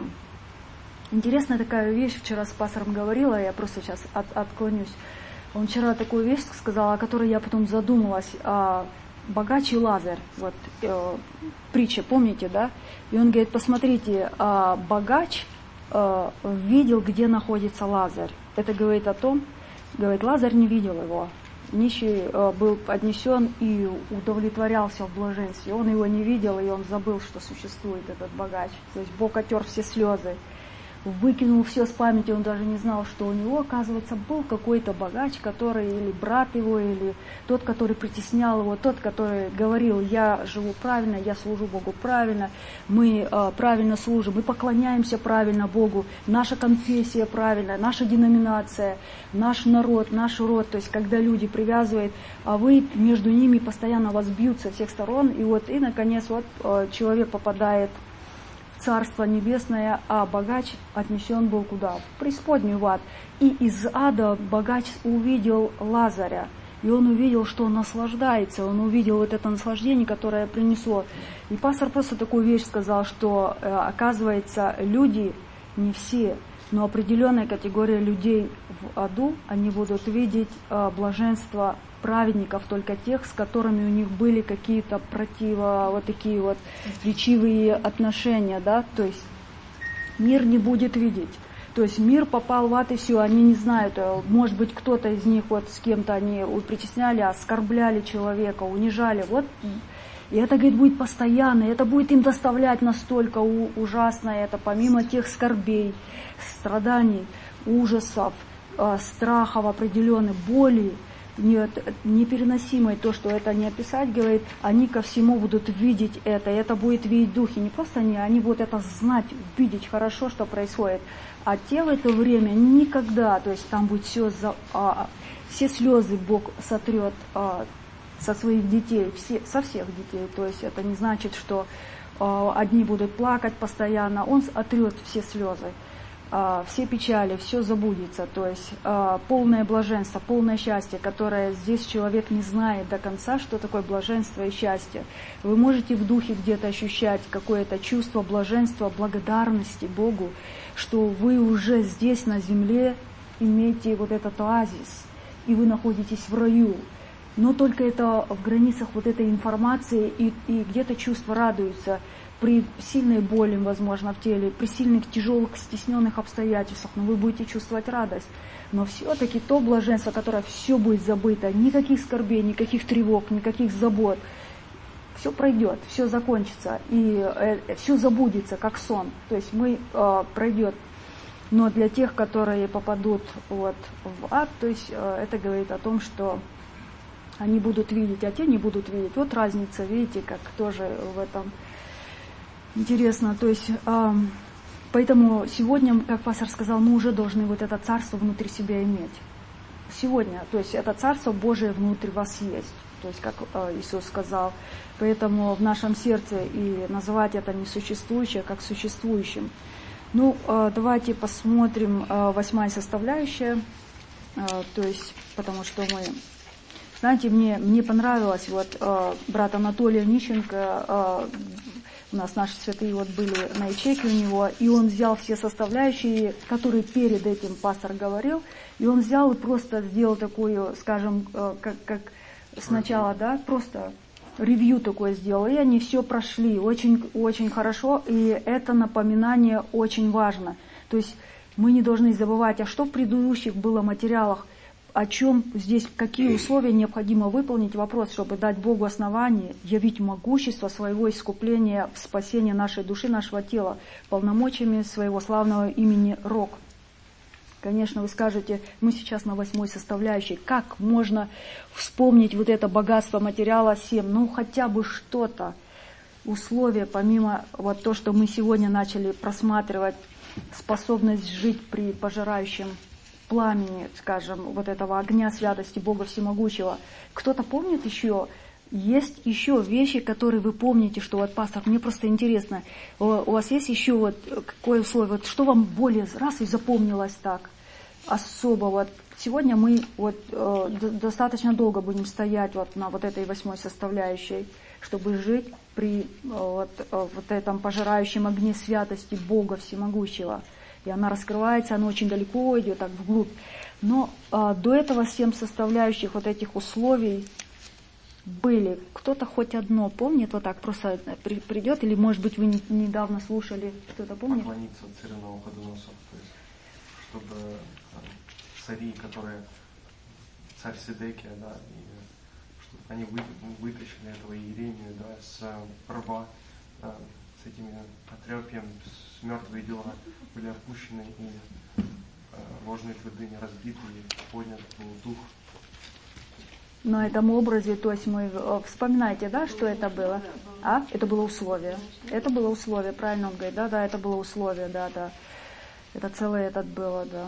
интересная такая вещь, вчера с пастором говорила, я просто сейчас от, отклонюсь. Он вчера такую вещь сказал, о которой я потом задумалась. Богач и Лазарь, вот э, притча, помните, да? И он говорит, посмотрите, э, богач э, видел, где находится Лазарь. Это говорит о том, говорит, Лазарь не видел его. Нищий э, был поднесен и удовлетворялся в блаженстве. Он его не видел, и он забыл, что существует этот богач. То есть Бог отер все слезы, выкинул все с памяти, он даже не знал, что у него, оказывается, был какой-то богач, который, или брат его, или тот, который притеснял его, тот, который говорил, я живу правильно, я служу Богу правильно, мы э, правильно служим, мы поклоняемся правильно Богу, наша конфессия правильная, наша деноминация, наш народ, наш род, то есть когда люди привязывают, а вы между ними постоянно вас бьют со всех сторон, и вот, и наконец, вот э, человек попадает Царство Небесное, а богач отнесен был куда? В преисподнюю, в ад. И из ада богач увидел Лазаря. И он увидел, что он наслаждается. Он увидел вот это наслаждение, которое принесло. И пастор просто такую вещь сказал, что, э, оказывается, люди, не все, но определенная категория людей в аду, они будут видеть э, блаженство праведников, только тех, с которыми у них были какие-то противо, вот такие вот речивые отношения, да, то есть мир не будет видеть. То есть мир попал в ад, и все, они не знают, может быть, кто-то из них вот с кем-то они притесняли, оскорбляли человека, унижали, вот. И это, говорит, будет постоянно, и это будет им доставлять настолько ужасно, это помимо тех скорбей, страданий, ужасов, страхов определенных, боли, Нет, непереносимое то, что это не описать, говорит, они ко всему будут видеть это, и это будет видеть духи, не просто они, они будут это знать, видеть хорошо, что происходит, а те в это время никогда, то есть там будет все, за, а, все слезы Бог сотрет а, со своих детей, все, со всех детей, то есть это не значит, что а, одни будут плакать постоянно, Он отрет все слезы. Все печали, все забудется, то есть э, полное блаженство, полное счастье, которое здесь человек не знает до конца, что такое блаженство и счастье. Вы можете в духе где-то ощущать какое-то чувство блаженства, благодарности Богу, что вы уже здесь на земле имеете вот этот оазис, и вы находитесь в раю. Но только это в границах вот этой информации, и, и где-то чувства радуются. при сильной боли, возможно, в теле, при сильных, тяжелых, стесненных обстоятельствах, но вы будете чувствовать радость. Но все-таки то блаженство, которое все будет забыто, никаких скорбей, никаких тревог, никаких забот, все пройдет, все закончится, и э, все забудется, как сон. То есть мы э, пройдет. Но для тех, которые попадут вот, в ад, то есть э, это говорит о том, что они будут видеть, а те не будут видеть. Вот разница, видите, как тоже в этом интересно. То есть, э, поэтому сегодня, как пастор сказал, мы уже должны вот это царство внутри себя иметь. Сегодня, то есть это царство Божие внутри вас есть. То есть, как э, Иисус сказал. Поэтому в нашем сердце и называть это несуществующее, как существующим. Ну, э, давайте посмотрим э, восьмая составляющая. Э, то есть, потому что мы... Знаете, мне, мне понравилось, вот э, брат Анатолий Онищенко, э, у нас наши святые вот были на ячейке у него, и он взял все составляющие, которые перед этим пастор говорил, и он взял и просто сделал такую, скажем, э, как, как сначала, да, просто ревью такое сделал, и они все прошли очень, очень хорошо, и это напоминание очень важно. То есть мы не должны забывать, а что в предыдущих было материалах, о чем здесь, какие условия необходимо выполнить, вопрос, чтобы дать Богу основание, явить могущество своего искупления в спасение нашей души, нашего тела, полномочиями своего славного имени Рог. Конечно, вы скажете, мы сейчас на восьмой составляющей, как можно вспомнить вот это богатство материала семь, ну хотя бы что-то, условия, помимо вот то, что мы сегодня начали просматривать, способность жить при пожирающем пламени, скажем, вот этого огня святости Бога Всемогущего. Кто-то помнит еще? Есть еще вещи, которые вы помните, что вот, пастор, мне просто интересно, у вас есть еще вот какое условие, вот что вам более раз и запомнилось так особо? Вот сегодня мы вот э, достаточно долго будем стоять вот на вот этой восьмой составляющей, чтобы жить при э, вот, э, вот этом пожирающем огне святости Бога Всемогущего. И она раскрывается, она очень далеко идет, так вглубь. Но а, до этого семь составляющих вот этих условий были. Кто-то хоть одно помнит, вот так просто при, придет, или, может быть, вы не, недавно слушали, кто-то помнит? Поклониться царю Навуходоносору, то есть, чтобы там, цари, которые, царь Седекия, да, и чтобы они вы, вытащили этого Иеремию, да, с рва, да, с этими отрепьем, мертвые дела были опущены, и э, ложные твердыни разбиты, и поднят был дух. На этом образе, то есть мы, вспоминайте, да, что это было? А? Это было условие. Это было условие, правильно он говорит, да, да, это было условие, да, да. Это целое этот было, да.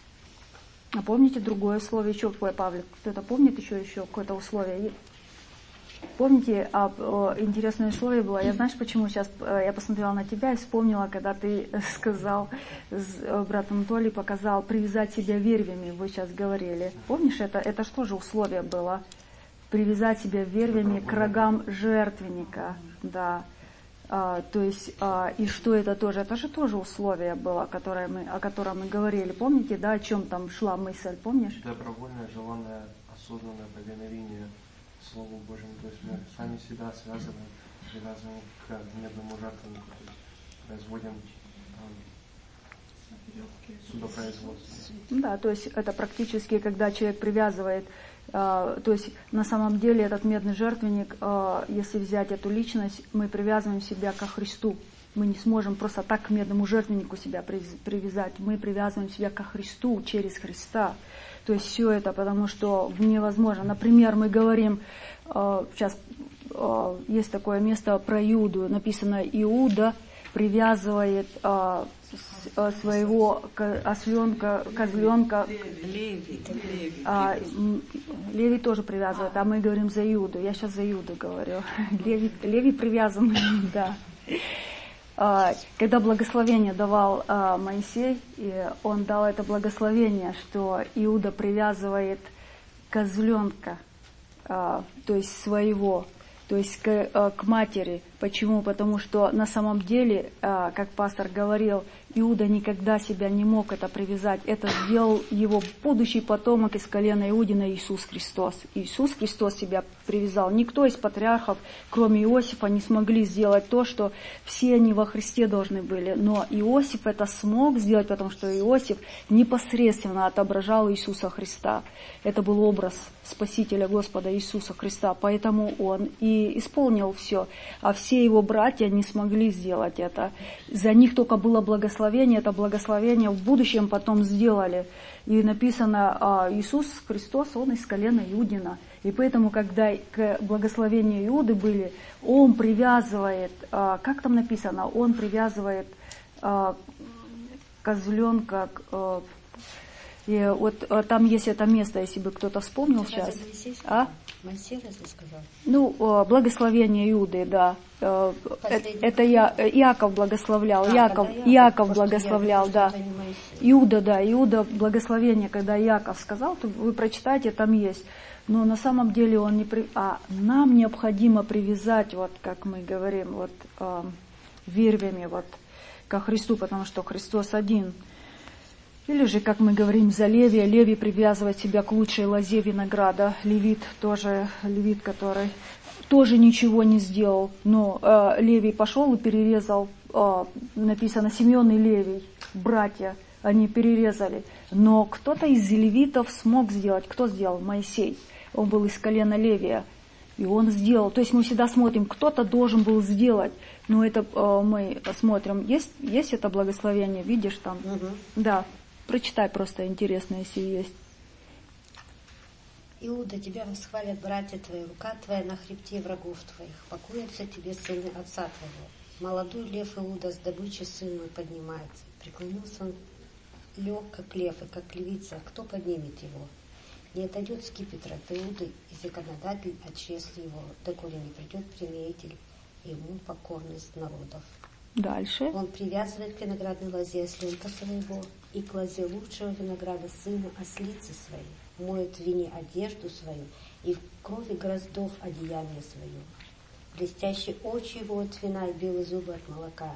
А помните другое условие, еще какое, Павлик? Кто-то помнит еще, еще какое-то условие? Помните, а, а, интересное условие было, я знаешь, почему сейчас а, я посмотрела на тебя и вспомнила, когда ты сказал, с, брат Анатолий показал, привязать себя вервями, вы сейчас говорили. Помнишь, это, это что же условие было? Привязать себя вервями к рогам жертвенника, да. А, то есть, а, и что это тоже? Это же тоже условие было, которое мы, о котором мы говорили. Помните, да, о чем там шла мысль, помнишь? Добровольное, желанное, осознанное повиновение Слову Божьему, то есть мы сами себя связываем, привязываем к медному жертвеннику, то есть производим э, судопроизводство. Да, то есть это практически, когда человек привязывает, э, то есть на самом деле этот медный жертвенник, э, если взять эту личность, мы привязываем себя ко Христу. Мы не сможем просто так к медному жертвеннику себя привязать. Мы привязываем себя ко Христу через Христа. То есть все это, потому что невозможно. Например, мы говорим, э, сейчас э, есть такое место про Иуду, написано, Иуда привязывает э, с, э, своего осленка, козленка. Леви. Леви. А, Леви тоже привязывает, а мы говорим за Иуду. Я сейчас за Иуду говорю. Леви, Леви привязан, да. Когда благословение давал а, Моисей, и он дал это благословение, что Иуда привязывает козленка, а, то есть своего, то есть к, а, к матери. Почему? Потому что на самом деле, а, как пастор говорил, Иуда никогда себя не мог это привязать. Это сделал его будущий потомок из колена Иудина Иисус Христос. Иисус Христос себя привязал. Никто из патриархов, кроме Иосифа, не смогли сделать то, что все они во Христе должны были. Но Иосиф это смог сделать, потому что Иосиф непосредственно отображал Иисуса Христа. Это был образ Спасителя Господа Иисуса Христа. Поэтому он и исполнил все. А все его братья не смогли сделать это. За них только было благословение. Это благословение в будущем потом сделали. И написано, Иисус Христос, Он из колена Иудина. И поэтому, когда к благословению Иуды были, Он привязывает, как там написано, Он привязывает козленка. И вот там есть это место, если бы кто-то вспомнил сейчас. А? Моисей разве сказал? Ну, благословение Иуды, да. Последний. Это я, Иаков благословлял. А, Иаков, Иаков, Иаков благословлял, я, да. Иуда, да, Иуда благословение, когда Иаков сказал, то вы прочитаете, там есть. Но на самом деле он не при... А нам необходимо привязать, вот как мы говорим, вот э, вервями вот ко Христу, потому что Христос один. Или же, как мы говорим, за Левия, Левий привязывает себя к лучшей лозе винограда. Левит тоже, Левит, который тоже ничего не сделал. Но э, Левий пошел и перерезал, э, написано, Симеон и Левий, братья, они перерезали. Но кто-то из левитов смог сделать. Кто сделал? Моисей. Он был из колена Левия. И он сделал. То есть мы всегда смотрим, кто-то должен был сделать. Но это э, мы смотрим, есть, есть это благословение, видишь там? Угу. Да. Прочитай, просто интересно, если есть. Иуда, тебя восхвалят братья твои, рука твоя на хребте врагов твоих, покоятся тебе сыны отца твоего. Молодой лев Иуда с добычей сын мой поднимается. Преклонился он лег, как лев, и как львица. Кто поднимет его? Не отойдет скипетр от Иуды, и законодатель от чресла его, доколе не придет примиритель, и ему покорность народов. Дальше. Он привязывает к виноградной лозе осленка своего, и к лозе лучшего винограда сына ослицы своей, моет в вине одежду свою, и в крови гроздов одеяние свое. Блестящие очи его от вина и белые зубы от молока.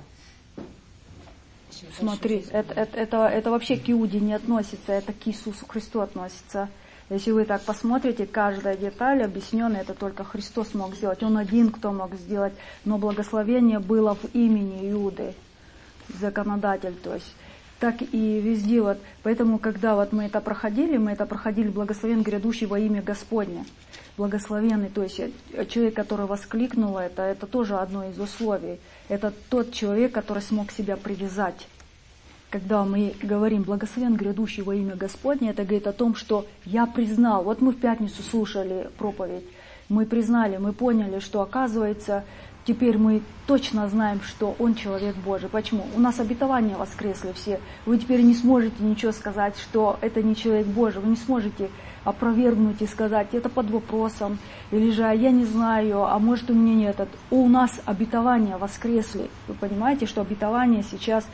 Все, смотри, это, это, это, это вообще к Иуде не относится, это к Иисусу Христу относится. Если вы так посмотрите, каждая деталь объясненная, это только Христос мог сделать. Он один, кто мог сделать. Но благословение было в имени Иуды, законодатель, то есть. Так и везде вот. Поэтому, когда вот мы это проходили, мы это проходили благословен грядущий во имя Господне. Благословенный, то есть человек, который воскликнул это, это тоже одно из условий. Это тот человек, который смог себя привязать. Когда мы говорим «благословен грядущий во имя Господне», это говорит о том, что я признал. Вот мы в пятницу слушали проповедь, мы признали, мы поняли, что оказывается, теперь мы точно знаем, что он человек Божий. Почему? У нас обетования воскресли все. Вы теперь не сможете ничего сказать, что это не человек Божий. Вы не сможете опровергнуть и сказать, это под вопросом, или же я не знаю, а может у меня нет. У нас обетования воскресли. Вы понимаете, что обетования сейчас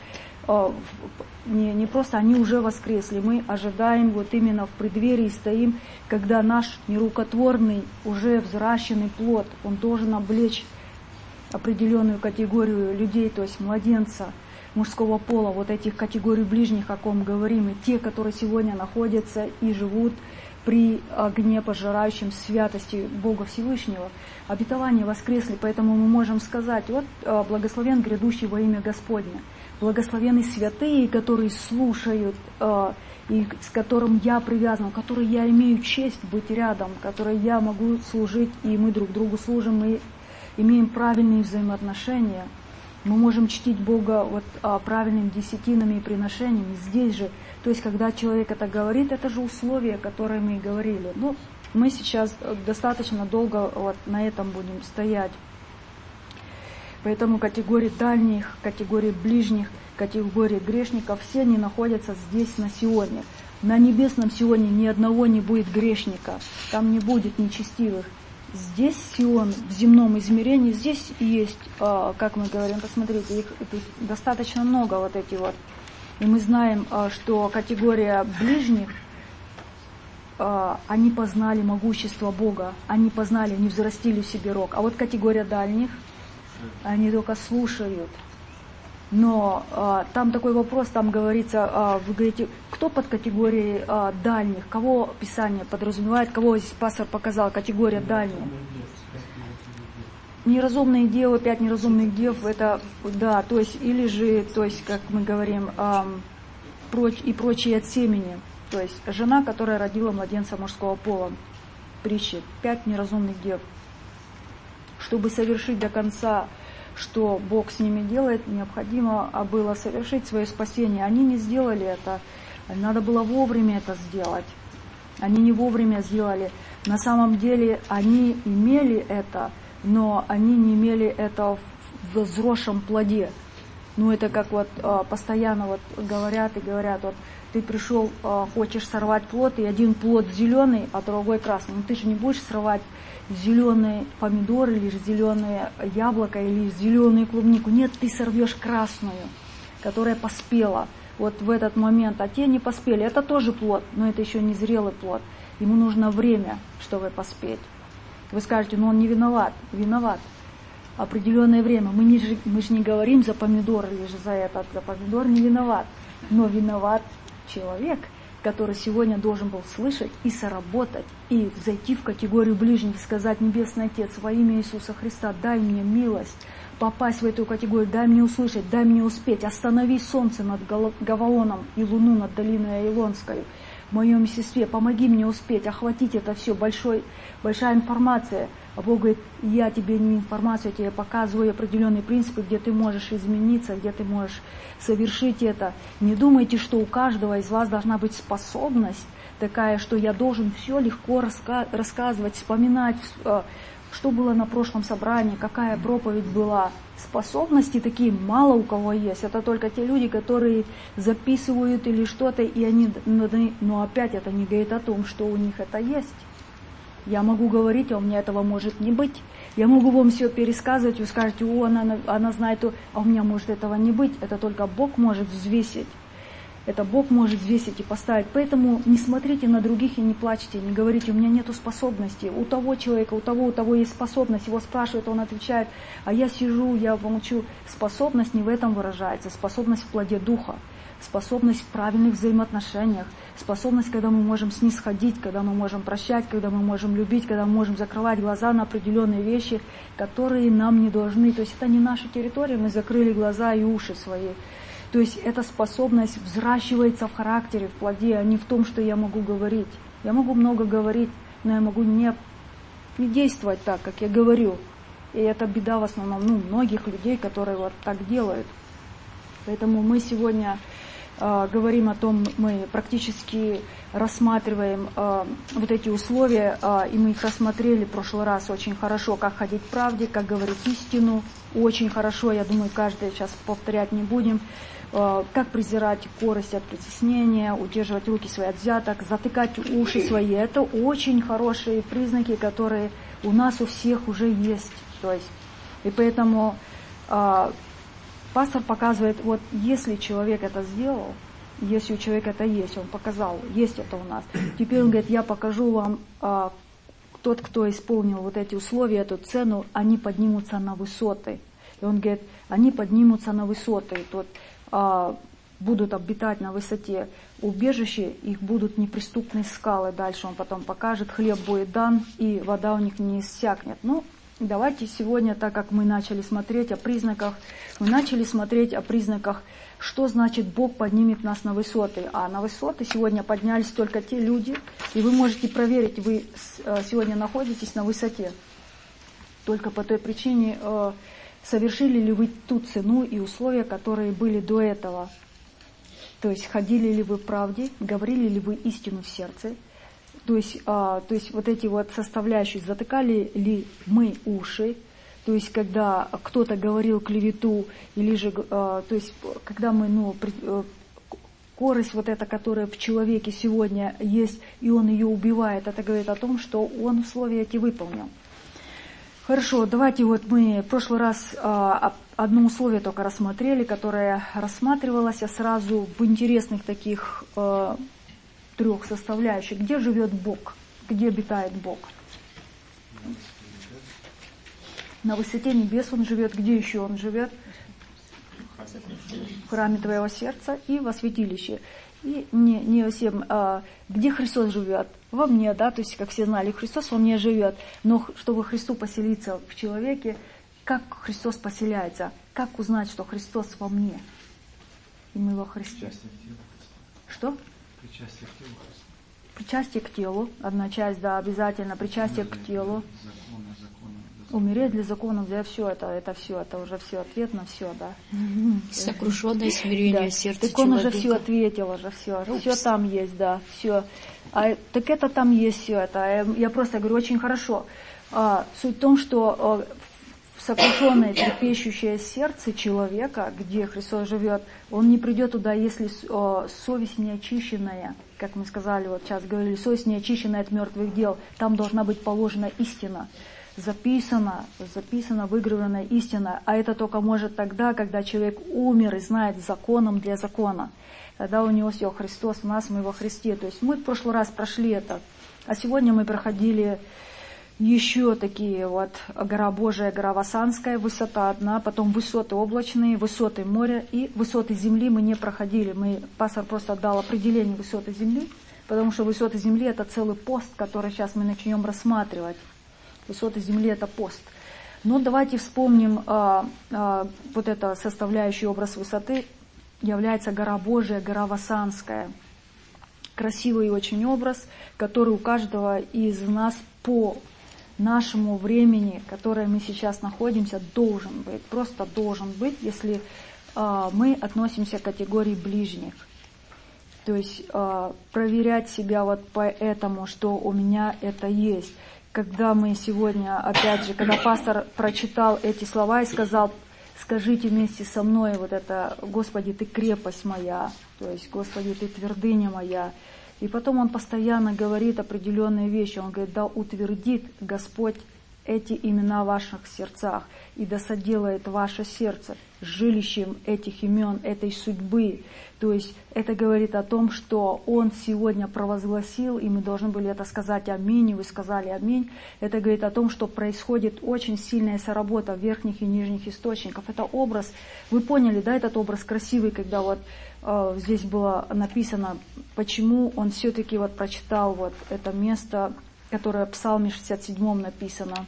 не, не просто, они уже воскресли. Мы ожидаем вот именно в преддверии стоим, когда наш нерукотворный, уже взращенный плод, он должен облечь определенную категорию людей, то есть младенца мужского пола, вот этих категорий ближних, о ком говорим, и те, которые сегодня находятся и живут при огне пожирающем святости Бога Всевышнего. Обетования воскресли, поэтому мы можем сказать, вот благословен грядущий во имя Господне. Благословенны святые, которые слушают, э, и с которым я привязан, которые я имею честь быть рядом, которые я могу служить, и мы друг другу служим, мы имеем правильные взаимоотношения. Мы можем чтить Бога вот, э, правильными десятинами и приношениями. Здесь же, то есть, когда человек это говорит, это же условия, которые мы говорили. Ну, мы сейчас достаточно долго вот на этом будем стоять. Поэтому категории дальних, категории ближних, категории грешников, все они находятся здесь, на Сионе. На небесном Сионе ни одного не будет грешника, там не будет нечестивых. Здесь Сион, в земном измерении, здесь есть, как мы говорим, посмотрите, их достаточно много вот эти вот. И мы знаем, что категория ближних, они познали могущество Бога, они познали, они взрастили в себе рог. А вот категория дальних, они только слушают. Они Но а, там такой вопрос, там говорится, а, вы говорите, кто под категорией а, дальних, кого Писание подразумевает, кого здесь пастор показал, категория дальних. Неразумные девы, пять неразумных дев, это, да, то есть, или же, то есть, как мы говорим, а, проч, и прочие от семени, то есть, жена, которая родила младенца мужского пола, притчи, пять неразумных дев. Чтобы совершить до конца, что Бог с ними делает, необходимо было совершить свое спасение. Они не сделали это. Надо было вовремя это сделать. Они не вовремя сделали. На самом деле они имели это, но они не имели это в возросшем плоде. Ну, это как вот постоянно вот говорят и говорят, вот ты пришел, хочешь сорвать плод, и один плод зеленый, а другой красный. Ну, ты же не будешь сорвать зеленые помидоры, или зеленые яблоко, или зеленую клубнику. Нет, ты сорвешь красную, которая поспела вот в этот момент, а те не поспели. Это тоже плод, но это еще не зрелый плод. Ему нужно время, чтобы поспеть. Вы скажете, ну он не виноват. Виноват. Определенное время. Мы, не, мы же не говорим за помидор или же за этот. За помидор не виноват. Но виноват человек, который сегодня должен был слышать и соработать, и зайти в категорию ближних, сказать: Небесный Отец, во имя Иисуса Христа, дай мне милость попасть в эту категорию, дай мне услышать, дай мне успеть, останови солнце над Гаваоном и луну над долиной Аилонской, в моем естестве, помоги мне успеть, охватить это все, большой, большая информация. А Бог говорит: я тебе не информацию, я тебе показываю определенные принципы, где ты можешь измениться, где ты можешь совершить это. Не думайте, что у каждого из вас должна быть способность такая, что я должен все легко раска- рассказывать, вспоминать, что было на прошлом собрании, какая проповедь была. Способности такие мало у кого есть. Это только те люди, которые записывают или что-то, и они, но опять это не говорит о том, что у них это есть. Я могу говорить, а у меня этого может не быть. Я могу вам все пересказывать, вы скажете: о, она, она знает, а у меня может этого не быть. Это только Бог может взвесить. Это Бог может взвесить и поставить. Поэтому не смотрите на других и не плачьте, не говорите: у меня нету способности. У того человека, у того, у того есть способность. Его спрашивают, он отвечает, а я сижу, я молчу. Способность не в этом выражается. Способность в плоде Духа. Способность в правильных взаимоотношениях. Способность, когда мы можем снисходить, когда мы можем прощать, когда мы можем любить, когда мы можем закрывать глаза на определенные вещи, которые нам не должны. То есть это не наша территория, мы закрыли глаза и уши свои. То есть эта способность взращивается в характере, в плоде, а не в том, что я могу говорить. Я могу много говорить, но я могу не, не действовать так, как я говорю. И это беда в основном ну, многих людей, которые вот так делают. Поэтому мы сегодня э, говорим о том, мы практически рассматриваем э, вот эти условия, э, и мы их рассмотрели в прошлый раз очень хорошо, как ходить в правде, как говорить истину. Очень хорошо, я думаю, каждый сейчас повторять не будем. Как презирать корость от притеснения, удерживать руки свои от взяток, затыкать уши свои. Это очень хорошие признаки, которые у нас у всех уже есть. То есть, и поэтому э, пастор показывает, вот если человек это сделал, если у человека это есть, он показал, есть это у нас. Теперь он говорит: я покажу вам, э, тот, кто исполнил вот эти условия, эту цену, они поднимутся на высоты. И он говорит, они поднимутся на высоты. Тот, а, будут обитать на высоте убежище, их будут неприступные скалы. Дальше он потом покажет, хлеб будет дан, и вода у них не иссякнет. Ну, давайте сегодня, так как мы начали смотреть о признаках, мы начали смотреть о признаках, что значит Бог поднимет нас на высоты. А на высоты сегодня поднялись только те люди, и вы можете проверить, вы сегодня находитесь на высоте. Только по той причине, совершили ли вы ту цену и условия, которые были до этого. То есть ходили ли вы в правде, говорили ли вы истину в сердце. То есть, а, то есть вот эти вот составляющие, затыкали ли мы уши. То есть когда кто-то говорил клевету, или же, а, то есть когда мы, ну, при, а, корость вот эта, которая в человеке сегодня есть, и он ее убивает, это говорит о том, что он условия эти выполнил. Хорошо, давайте вот мы в прошлый раз а, одно условие только рассмотрели, которое рассматривалось сразу в интересных таких а, трех составляющих. Где живет Бог? Где обитает Бог? На высоте небес Он живет. Где еще Он живет? в храме твоего сердца и во святилище. И не, не всем, а, где Христос живет? Во мне, да, то есть, как все знали, Христос во мне живет. Но чтобы Христу поселиться в человеке, как Христос поселяется? Как узнать, что Христос во мне? И мы во Христе. Что? Причастие к телу Христа. Причастие к телу, одна часть, да, обязательно, причастие к телу. Умереть для законов, для все это, это все, это уже все ответ на все, да. Сокрушенное смирение да. сердца Так он человека. уже все ответил, уже все, все там есть, да, все. А, так это там есть все это. Я просто говорю, очень хорошо. А, суть в том, что а, сокрушенное, трепещущее сердце человека, где Христос живет, он не придет туда, если а, совесть не очищенная, как мы сказали, вот сейчас говорили, совесть не очищенная от мертвых дел, там должна быть положена истина. Записано, записано, выгравирована истина, а это только может тогда, когда человек умер и знает законом для закона. Тогда у него все, Христос в нас, мы во Христе. То есть мы в прошлый раз прошли это, а сегодня мы проходили еще такие вот гора Божия, гора Васанская, высота одна, потом высоты облачные, высоты моря и высоты земли мы не проходили. Мы, пастор просто дал определение высоты земли, потому что высоты земли это целый пост, который сейчас мы начнем рассматривать. Высоты земли – это пост. Но давайте вспомним, а, а, вот эта составляющая образ высоты является гора Божия, гора Васанская. Красивый очень образ, который у каждого из нас по нашему времени, в котором мы сейчас находимся, должен быть. Просто должен быть, если а, мы относимся к категории ближних. То есть а, проверять себя вот по этому, что у меня это есть. Когда мы сегодня, опять же, когда пастор прочитал эти слова и сказал, скажите вместе со мной вот это, Господи, Ты крепость моя, то есть, Господи, Ты твердыня моя. И потом он постоянно говорит определенные вещи. Он говорит, да утвердит Господь эти имена в ваших сердцах, и да соделает ваше сердце жилищем этих имен, этой судьбы. То есть это говорит о том, что Он сегодня провозгласил, и мы должны были это сказать аминь, и вы сказали аминь. Это говорит о том, что происходит очень сильная соработа верхних и нижних источников. Это образ, вы поняли, да, этот образ красивый, когда вот э, здесь было написано, почему он все-таки вот прочитал вот это место, которое в Псалме шестьдесят седьмом написано.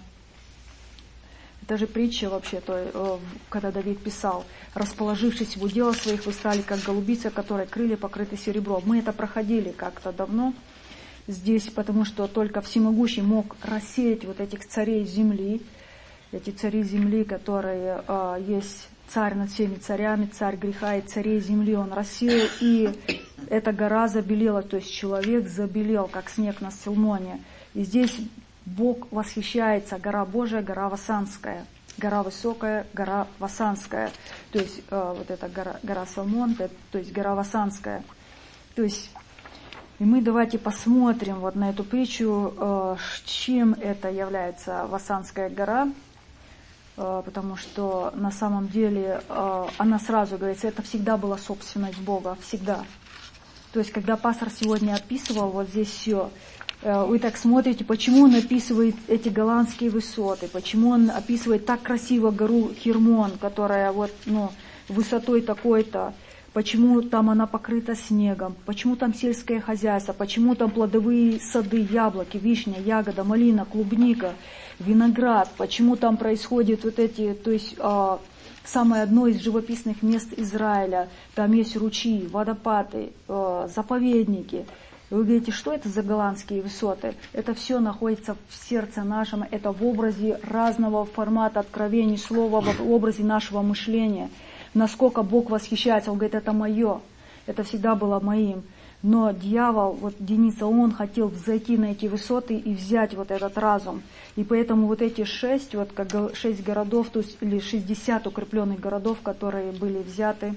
Это же притча вообще, то, когда Давид писал, расположившись в удела своих, вы стали как голубица, которой крылья покрыты серебром. Мы это проходили как-то давно здесь, потому что только Всемогущий мог рассеять вот этих царей земли, эти цари земли, которые э, есть царь над всеми царями, царь греха и царей земли, он рассеял, и эта гора забелела, то есть человек забелел, как снег на Силмоне. И здесь Бог восхищается, гора Божия, гора Васанская, гора высокая, гора Васанская, то есть э, вот эта гора, гора Салмон, то, то есть гора Васанская. То есть, и мы давайте посмотрим вот на эту притчу, э, чем это является Васанская гора, э, потому что на самом деле э, она сразу говорится, это всегда была собственность Бога, всегда. То есть, когда пастор сегодня описывал вот здесь все, вы так смотрите, почему он описывает эти голландские высоты, почему он описывает так красиво гору Хермон, которая вот, ну, высотой такой-то, почему там она покрыта снегом, почему там сельское хозяйство, почему там плодовые сады, яблоки, вишня, ягода, малина, клубника, виноград, почему там происходят вот эти, то есть а, самое одно из живописных мест Израиля, там есть ручьи, водопады, а, заповедники. Вы говорите, что это за голландские высоты? Это все находится в сердце нашем, это в образе разного формата откровений, слова, в образе нашего мышления. Насколько Бог восхищается, Он говорит, это мое, это всегда было моим. Но дьявол, вот Дениса, он хотел взойти на эти высоты и взять вот этот разум. И поэтому вот эти шесть, вот как шесть городов, то есть или шестьдесят укрепленных городов, которые были взяты,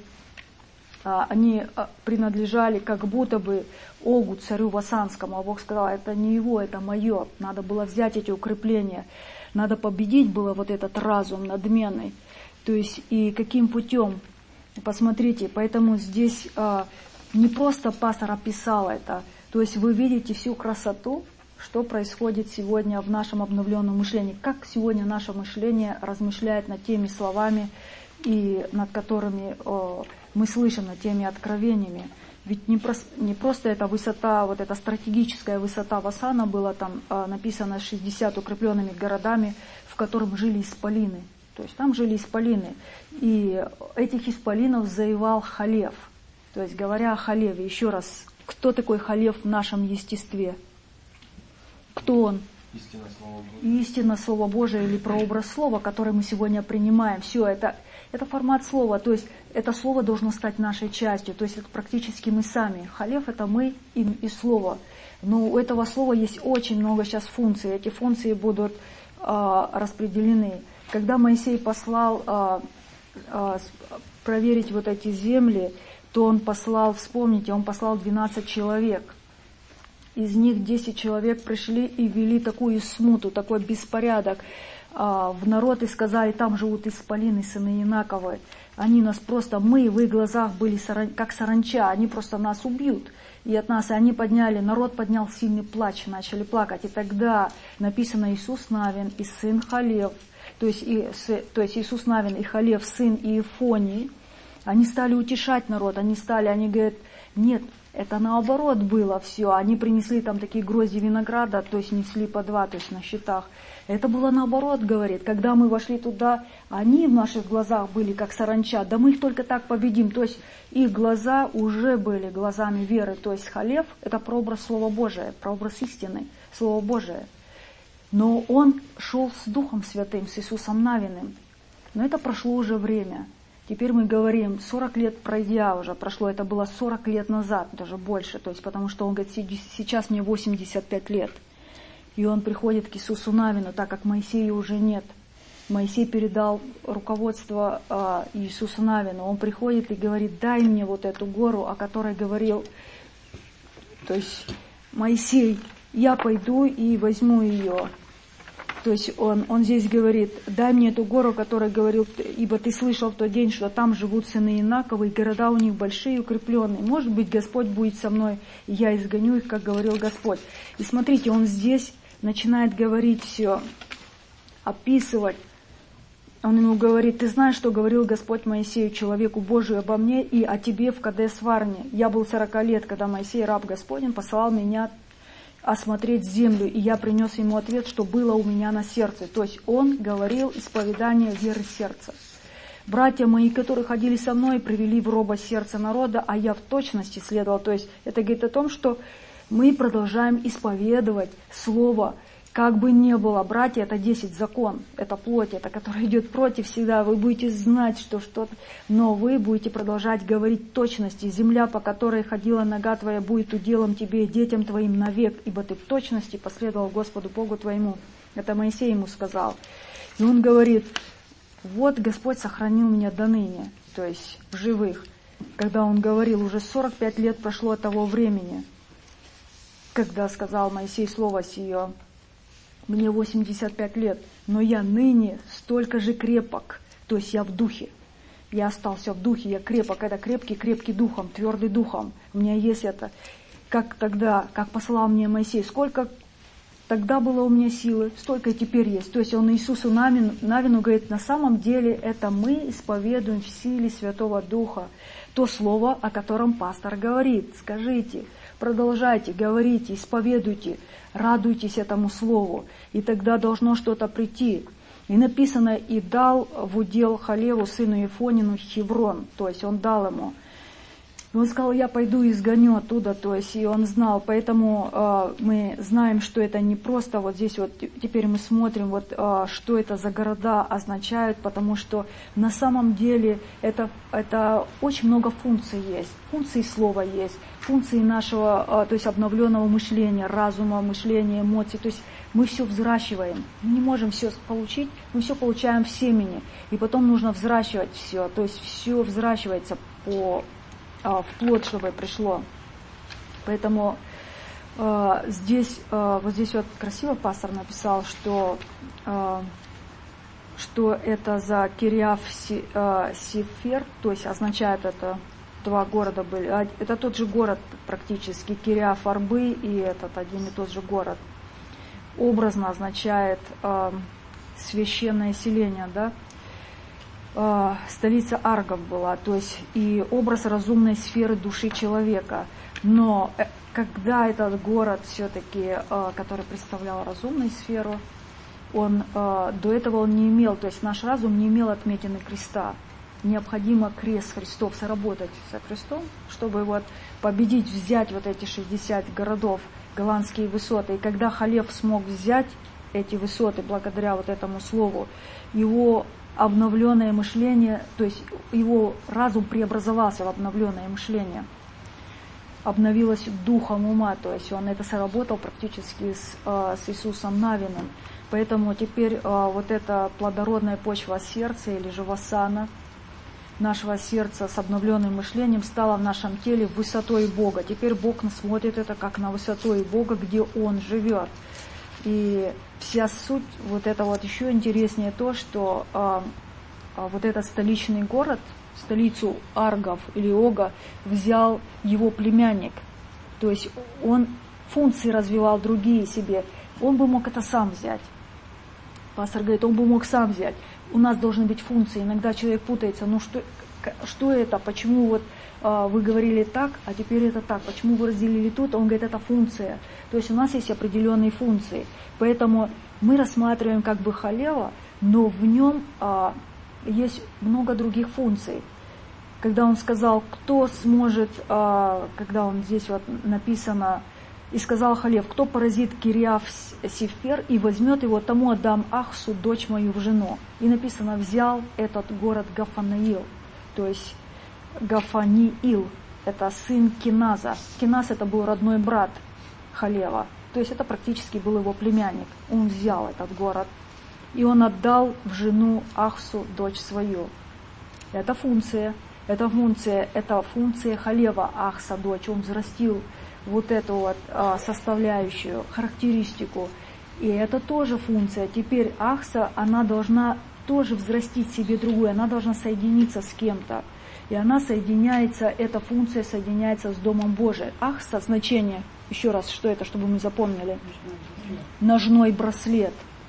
они принадлежали как будто бы Огу, царю Васанскому. А Бог сказал, это не его, это мое. Надо было взять эти укрепления. Надо победить было вот этот разум надменный. То есть и каким путем? Посмотрите, поэтому здесь а, не просто пастор описал это. То есть вы видите всю красоту, что происходит сегодня в нашем обновленном мышлении. Как сегодня наше мышление размышляет над теми словами, и над которыми э, мы слышим, над теми откровениями. Ведь не, прос, не просто эта высота, вот эта стратегическая высота Васана была там э, написано шестьдесят укрепленными городами, в котором жили исполины. То есть там жили исполины. И этих исполинов завоевал Халев. То есть говоря о Халеве, еще раз, кто такой Халев в нашем естестве? Кто он? Истина Слова Божия. Истина Слова Божия или прообраз Слова, который мы сегодня принимаем. Все, это, это формат Слова, то есть это Слово должно стать нашей частью, то есть это практически мы сами. Халев — это мы и, и Слово. Но у этого Слова есть очень много сейчас функций, эти функции будут э, распределены. Когда Моисей послал э, э, проверить вот эти земли, то он послал, вспомните, он послал двенадцать человек. Из них десять человек пришли и ввели такую смуту, такой беспорядок а, в народ и сказали, там живут исполины, сыны Инаковы. Они нас просто, мы в их глазах были саран, как саранча, они просто нас убьют. И от нас, и они подняли, народ поднял сильный плач, начали плакать. И тогда написано Иисус Навин и сын Халев, то есть, и, с, то есть Иисус Навин и Халев, сын Иефонии, они стали утешать народ, они стали, они говорят, нет, это наоборот было все. Они принесли там такие грозди винограда, то есть несли по два, то есть на счетах. Это было наоборот, говорит. Когда мы вошли туда, они в наших глазах были как саранча. Да мы их только так победим. То есть их глаза уже были глазами веры. То есть Халев — это прообраз Слова Божия, прообраз истины, Слова Божия. Но он шел с Духом Святым, с Иисусом Навиным. Но это прошло уже время. Теперь мы говорим, сорок лет пройдя уже, прошло, это было сорок лет назад, даже больше, то есть потому что он говорит, сейчас мне восемьдесят пять лет. И он приходит к Иисусу Навину, так как Моисея уже нет. Моисей передал руководство э, Иисусу Навину. Он приходит и говорит, дай мне вот эту гору, о которой говорил, то есть Моисей, я пойду и возьму ее. То есть он, он здесь говорит, дай мне эту гору, которая говорил, ибо ты слышал в тот день, что там живут сыны Инаковы, и города у них большие, укрепленные. Может быть, Господь будет со мной, и я изгоню их, как говорил Господь. И смотрите, он здесь начинает говорить все, описывать. Он ему говорит, ты знаешь, что говорил Господь Моисею, человеку Божию, обо мне и о тебе в Кадес-Варне. Я был сорока лет, когда Моисей, раб Господень, послал меня осмотреть землю, и я принес ему ответ, что было у меня на сердце. То есть он говорил исповедание веры сердца. Братья мои, которые ходили со мной, привели в робость сердца народа, а я в точности следовал. То есть это говорит о том, что мы продолжаем исповедовать Слово, как бы ни было. Братья, это десять закон, это плоть, это которая идет против всегда. Вы будете знать, что что-то, но вы будете продолжать говорить точности. Земля, по которой ходила нога твоя, будет уделом тебе и детям твоим навек, ибо ты в точности последовал Господу Богу твоему. Это Моисей ему сказал. И он говорит, вот Господь сохранил меня до ныне, то есть в живых. Когда он говорил, уже сорок пять лет прошло от того времени, когда сказал Моисей слово сие. Мне восемьдесят пять лет, но я ныне столько же крепок, то есть я в духе. Я остался в духе, я крепок, это крепкий, крепкий духом, твердый духом. У меня есть это, как тогда, как послал мне Моисей, сколько тогда было у меня силы, столько и теперь есть. То есть он Иисусу Навину, Навину говорит, на самом деле это мы исповедуем в силе Святого Духа. То слово, о котором пастор говорит, скажите, продолжайте, говорите, исповедуйте, радуйтесь этому слову, и тогда должно что-то прийти. И написано, и дал в удел Халеву, сыну Ефонину, Хеврон, то есть он дал ему. И он сказал, я пойду и изгоню оттуда, то есть и он знал, поэтому э, мы знаем, что это не просто, вот здесь вот теперь мы смотрим, вот э, что это за города означают, потому что на самом деле это, это очень много функций есть, функции слова есть, функции нашего, э, то есть обновленного мышления, разума, мышления, эмоций, то есть мы все взращиваем, мы не можем все получить, мы все получаем в семени, и потом нужно взращивать все, то есть все взращивается по в плод, чтобы пришло. Поэтому э, здесь, э, вот здесь вот красиво пастор написал, что, э, что это за Кириаф э, Сефер, то есть означает это, два города были, это тот же город практически, Кириаф Арбы и этот один и тот же город. Образно означает э, священное селение, да. э, столица аргов была, то есть и образ разумной сферы души человека. Но э, когда этот город все-таки, э, который представлял разумную сферу, он э, до этого он не имел, то есть наш разум не имел отметины креста. Необходимо крест Христов сработать со крестом, чтобы вот победить, взять вот эти шестьдесят городов, голландские высоты. И когда Халев смог взять эти высоты благодаря вот этому слову, его обновленное мышление, то есть его разум преобразовался в обновленное мышление, обновилось духом ума, то есть он это сработал практически с, с Иисусом Навиным. Поэтому теперь вот эта плодородная почва сердца или же васана нашего сердца с обновленным мышлением стала в нашем теле высотой Бога. Теперь Бог смотрит это как на высотой Бога, где Он живет. И вся суть, вот это вот еще интереснее то, что а, а вот этот столичный город, столицу Аргов или Ога, взял его племянник. То есть он функции развивал другие себе. Он бы мог это сам взять. Пастор говорит, он бы мог сам взять. У нас должны быть функции. Иногда человек путается. Ну что, что это? Почему вот а, вы говорили так, а теперь это так? Почему вы разделили тут? Он говорит, это функция. То есть у нас есть определенные функции. Поэтому мы рассматриваем как бы халева, но в нем а, есть много других функций. Когда он сказал, кто сможет, а, когда он здесь вот написано, и сказал Халев, кто поразит Кириаф Сефер и возьмет его, тому отдам Ахсу, дочь мою, в жену. И написано, взял этот город Гафанаил, то есть Гафаниил, это сын Киназа. Киназ это был родной брат Халева, то есть это практически был его племянник. Он взял этот город, и он отдал в жену Ахсу, дочь свою. Это функция, это функция, это функция Халева, Ахса, дочь. Он взрастил вот эту вот а, составляющую, характеристику. И это тоже функция. Теперь Ахса, она должна тоже взрастить себе другую, она должна соединиться с кем-то. И она соединяется, эта функция соединяется с Домом Божиим. Ахса, значение, еще раз, что это, чтобы мы запомнили? Ножной браслет.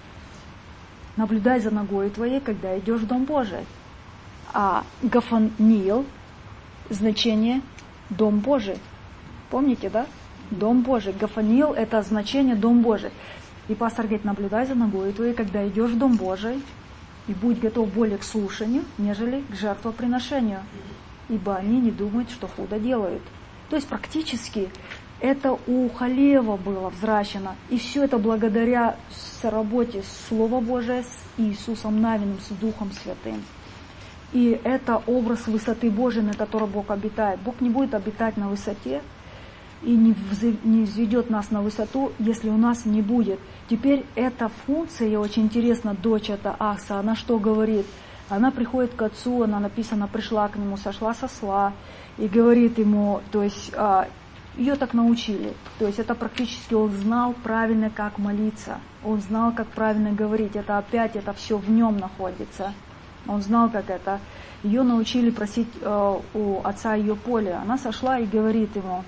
Наблюдай за ногой твоей, когда идешь в Дом Божий. А Гафанил, значение Дом Божий. Помните, да? Дом Божий. Гафанил – это значение Дом Божий. И пастор говорит, наблюдай за ногой твоей, когда идешь в Дом Божий, и будь готов более к слушанию, нежели к жертвоприношению, ибо они не думают, что худо делают. То есть практически это у Халева было взращено. И все это благодаря соработе Слова Божия с Иисусом Навиным, с Духом Святым. И это образ высоты Божией, на которой Бог обитает. Бог не будет обитать на высоте, и не взведет нас на высоту, если у нас не будет. Теперь эта функция, очень интересно, дочь это Ахса, она что говорит? Она приходит к отцу, она написано, пришла к нему, сошла со осла, и говорит ему, то есть ее так научили, то есть это практически он знал правильно, как молиться, он знал, как правильно говорить, это опять, это все в нем находится, он знал, как это. Ее научили просить у отца ее поле, она сошла и говорит ему,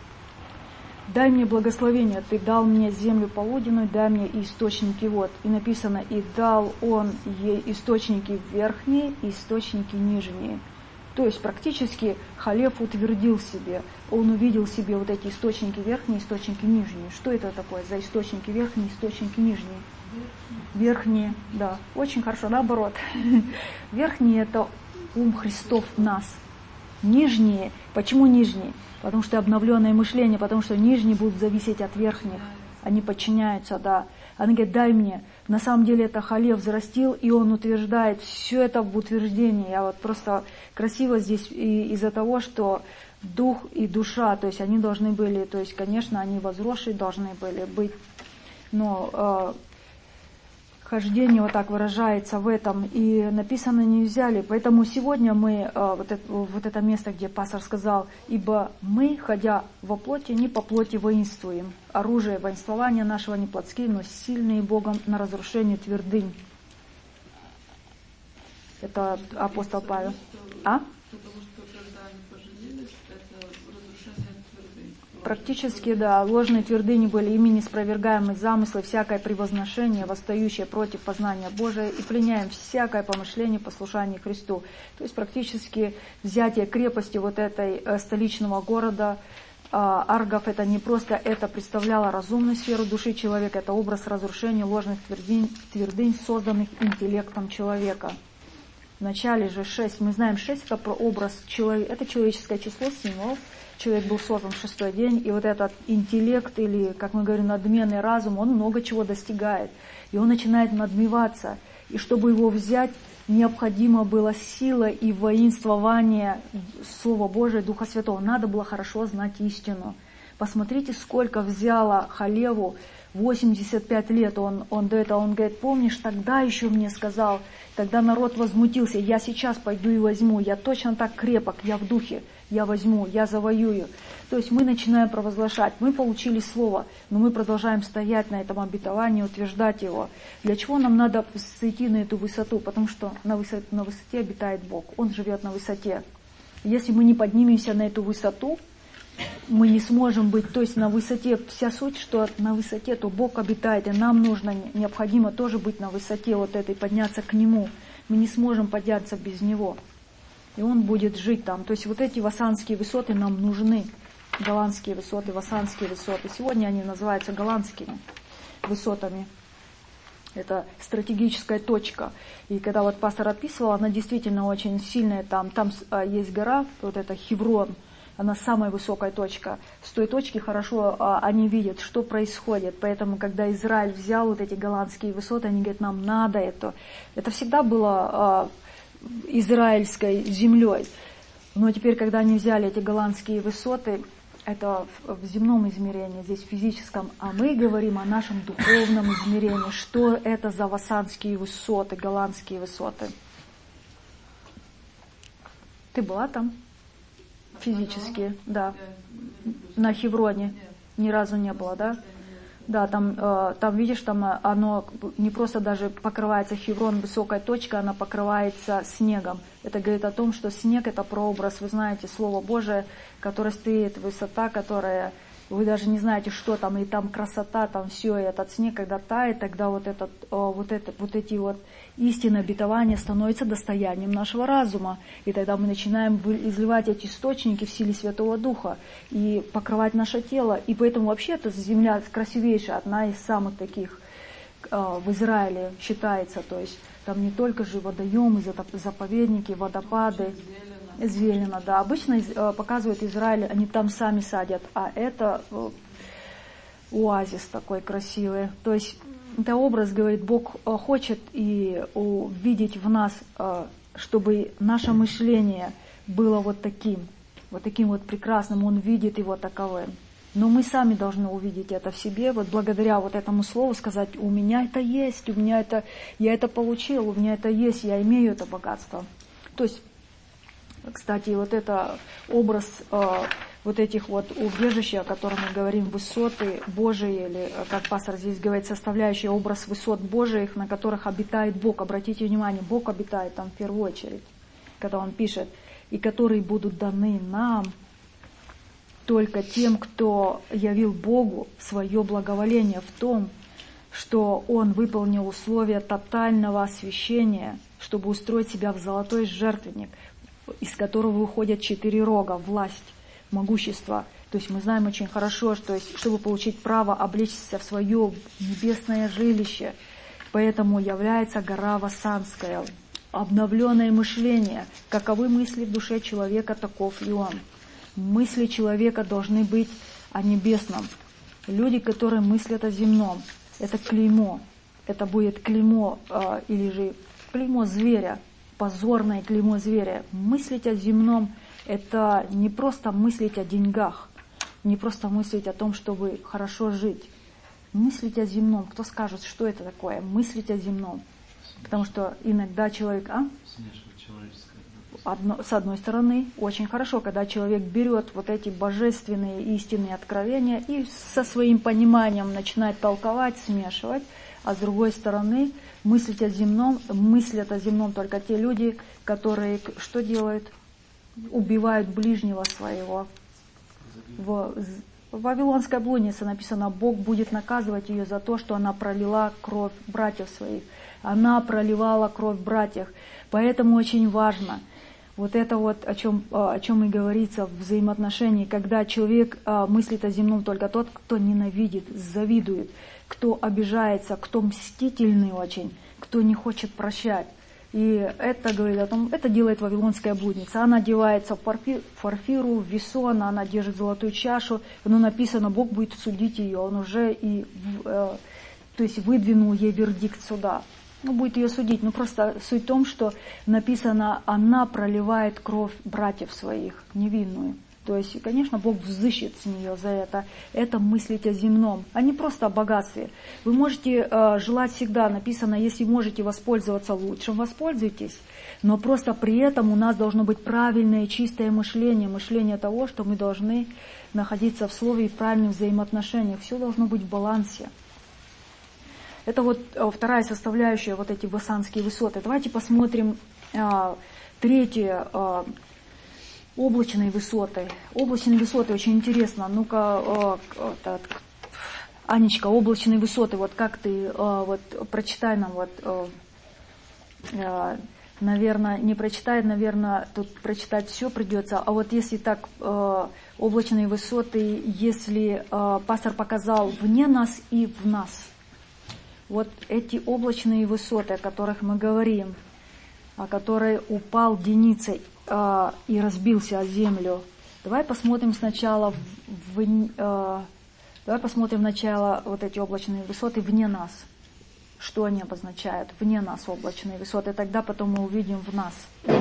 дай мне благословение, ты дал мне землю полуденную, дай мне источники вод. И написано, и дал он ей источники верхние и источники нижние. То есть практически Халев утвердил себе, он увидел себе вот эти источники верхние, источники нижние. Что это такое за источники верхние, источники нижние? Верхние, да, очень хорошо, наоборот. Верхние – это ум Христов в нас. Нижние, почему нижние? Потому что обновленное мышление, потому что нижние будут зависеть от верхних. Они подчиняются, да. Она говорит, дай мне. На самом деле это Халев взрастил, и он утверждает все это в утверждении. Я вот просто красиво здесь и из-за того, что дух и душа, то есть они должны были, то есть, конечно, они возросшие должны были быть, но э, хождение вот так выражается в этом, и написано не взяли. Поэтому сегодня мы, вот это, вот это место, где пастор сказал, ибо мы, ходя во плоти, не по плоти воинствуем. Оружие воинствования нашего не плотские, но сильные Богом на разрушение твердынь. Это апостол Павел. А? Потому что когда они поженились, это разрушение твердынь. Практически, да, ложные твердыни были ими неспровергаемые замыслы, всякое превозношение, восстающее против познания Божия, и пленяем всякое помышление послушания Христу. То есть практически взятие крепости вот этой э, столичного города э, Аргов, это не просто, это представляло разумную сферу души человека, это образ разрушения ложных твердынь, твердынь созданных интеллектом человека. В начале же шесть, мы знаем шесть, это про образ человека, это человеческое число символов. Человек был создан в шестой день, и вот этот интеллект, или, как мы говорим, надменный разум, он много чего достигает. И он начинает надмеваться. И чтобы его взять, необходимо было сила и воинствование Слова Божия, Духа Святого. Надо было хорошо знать истину. Посмотрите, сколько взяло Халеву, восемьдесят пять лет он, он до этого, он говорит, помнишь, тогда еще мне сказал, тогда народ возмутился, я сейчас пойду и возьму, я точно так крепок, я в духе. Я возьму, я завоюю. То есть мы начинаем провозглашать. Мы получили слово, но мы продолжаем стоять на этом обетовании, утверждать его. Для чего нам надо сойти на эту высоту? Потому что на высоте, на высоте обитает Бог. Он живет на высоте. Если мы не поднимемся на эту высоту, мы не сможем быть, то есть на высоте, вся суть, что на высоте, то Бог обитает, и нам нужно, необходимо тоже быть на высоте вот этой, подняться к Нему. Мы не сможем подняться без Него. И он будет жить там. То есть вот эти вассанские высоты нам нужны. Голландские высоты, вассанские высоты. Сегодня они называются голландскими высотами. Это стратегическая точка. И когда вот пастор описывал, она действительно очень сильная там. Там есть гора, вот это Хеврон. Она самая высокая точка. С той точки хорошо а, они видят, что происходит. Поэтому, когда Израиль взял вот эти голландские высоты, они говорят, нам надо это. Это всегда было а, израильской землей. Но теперь, когда они взяли эти голландские высоты, это в, в земном измерении, здесь в физическом, а мы говорим о нашем духовном измерении. Что это за вассанские высоты, голландские высоты? Ты была там? Физически, да. На Хевроне ни разу не было, да? Да, там, э, там видишь, там оно не просто даже покрывается Хеврон, высокая точка, она покрывается снегом. Это говорит о том, что снег — это прообраз, вы знаете, Слово Божие, которое стоит, высота, которая, вы даже не знаете, что там, и там красота, там все, и этот снег, когда тает, тогда вот, этот, вот, это, вот эти вот истинные обетования становятся достоянием нашего разума. И тогда мы начинаем изливать эти источники в силе Святого Духа и покрывать наше тело. И поэтому вообще эта земля красивейшая, одна из самых таких э, в Израиле считается. То есть там не только же водоемы, заповедники, водопады, зелено, да. Обычно э, показывают Израиль, они там сами садят, а это э, оазис такой красивый. То есть это образ, говорит, Бог хочет и увидеть в нас, чтобы наше мышление было вот таким, вот таким вот прекрасным, Он видит его таковым. Но мы сами должны увидеть это в себе, вот благодаря вот этому слову сказать, у меня это есть, у меня это, я это получил, у меня это есть, я имею это богатство. То есть, кстати, вот это образ вот этих вот убежищ, о которых мы говорим, высоты Божии, или, как пастор здесь говорит, составляющий образ высот Божиих, на которых обитает Бог. Обратите внимание, Бог обитает там в первую очередь, когда Он пишет, и которые будут даны нам только тем, кто явил Богу свое благоволение в том, что Он выполнил условия тотального освящения, чтобы устроить себя в золотой жертвенник, из которого выходят четыре рога, власть, могущество. То есть мы знаем очень хорошо, что есть, чтобы получить право облечься в свое небесное жилище, поэтому является гора Вассанская, обновленное мышление. Каковы мысли в душе человека, таков и он. Мысли человека должны быть о небесном. Люди, которые мыслят о земном, это клеймо. Это будет клеймо, э, или же клеймо зверя, позорное клеймо зверя. Мыслить о земном — это не просто мыслить о деньгах, не просто мыслить о том, чтобы хорошо жить. Мыслить о земном. Кто скажет, что это такое? Мыслить о земном. Потому что иногда человек... А? Одно, с одной стороны, очень хорошо, когда человек берет вот эти божественные истинные откровения и со своим пониманием начинает толковать, смешивать, а с другой стороны, мыслить о земном, мыслят о земном только те люди, которые что делают? Убивают ближнего своего. В, В Вавилонской блуднице написано, Бог будет наказывать ее за то, что она пролила кровь братьев своих. Она проливала кровь братьев. Поэтому очень важно вот это вот, о чем, о чем и говорится в взаимоотношении, когда человек мыслит о земном, только тот, кто ненавидит, завидует, кто обижается, кто мстительный очень, кто не хочет прощать. И это говорит о том, это делает вавилонская блудница. Она одевается в порфиру, в весон, она держит золотую чашу. Но написано, Бог будет судить ее. Он уже и, э, то есть выдвинул ей вердикт суда. Ну, будет ее судить. Но просто суть в том, что написано, она проливает кровь братьев своих, невинную. То есть, конечно, Бог взыщет с нее за это. Это мыслить о земном, а не просто о богатстве. Вы можете э, желать всегда, написано, если можете воспользоваться лучшим, воспользуйтесь. Но просто при этом у нас должно быть правильное, чистое мышление. Мышление того, что мы должны находиться в слове и в правильных взаимоотношениях. Все должно быть в балансе. Это вот э, вторая составляющая, вот эти васанские высоты. Давайте посмотрим э, третье. Э, Облачные высоты. Облачные высоты очень интересно. Ну-ка, э, э, Анечка, облачные высоты. Вот как ты, э, вот прочитай нам, вот, э, э, наверное, не прочитай, наверное, тут прочитать все придется. А вот если так, э, облачные высоты, если э, пастор показал вне нас и в нас. Вот эти облачные высоты, о которых мы говорим, о которой упал Деницей и разбился о землю. Давай посмотрим сначала в, в, э, давай посмотрим сначала вот эти облачные высоты вне нас. Что они обозначают? Вне нас облачные высоты. Тогда потом мы увидим в нас.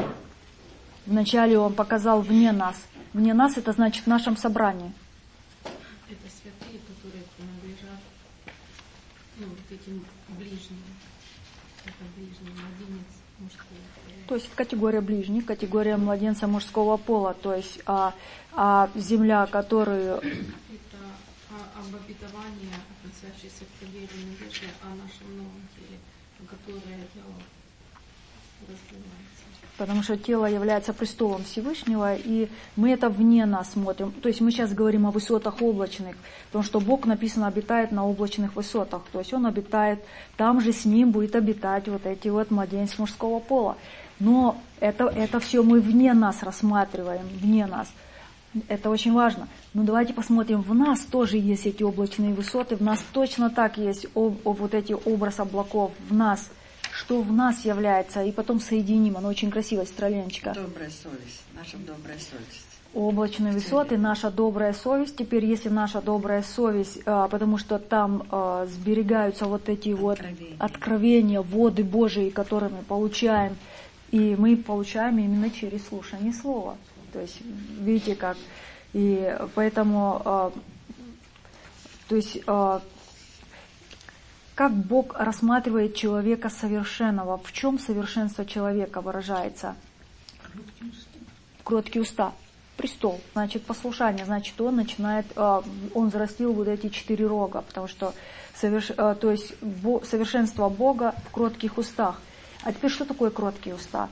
Вначале он показал вне нас. Вне нас это значит в нашем собрании. Это святые, которые принадлежат, ну, вот этим ближним. Это ближний младенец мужского. То есть категория ближних, категория младенца мужского пола, то есть а, а земля, которую... Это об обетовании, относящееся к вере и надежде, о нашем новом теле, которое развивается. Потому что тело является престолом Всевышнего, и мы это вне нас смотрим. То есть мы сейчас говорим о высотах облачных, потому что Бог, написано, обитает на облачных высотах. То есть Он обитает, там же с Ним будет обитать вот эти вот младенцы мужского пола. Но это, это все мы вне нас рассматриваем, вне нас. Это очень важно. Но давайте посмотрим, в нас тоже есть эти облачные высоты, в нас точно так есть об, об, вот эти образ облаков, в нас. Что в нас является, и потом соединим. Оно очень красивое, страленочка. Добрая совесть, наша добрая совесть. Облачные высоты, наша добрая совесть. Теперь, если наша добрая совесть, а, потому что там а, сберегаются вот эти откровения. вот откровения, воды Божии, которые мы получаем, и мы получаем именно через слушание слова. То есть, видите как. И поэтому, а, то есть, а, как Бог рассматривает человека совершенного? В чем совершенство человека выражается? Кроткие уста. Престол, значит, послушание, значит, он начинает, он взрастил вот эти четыре рога, потому что соверш, то есть совершенство Бога в кротких устах. А теперь что такое кроткие уста?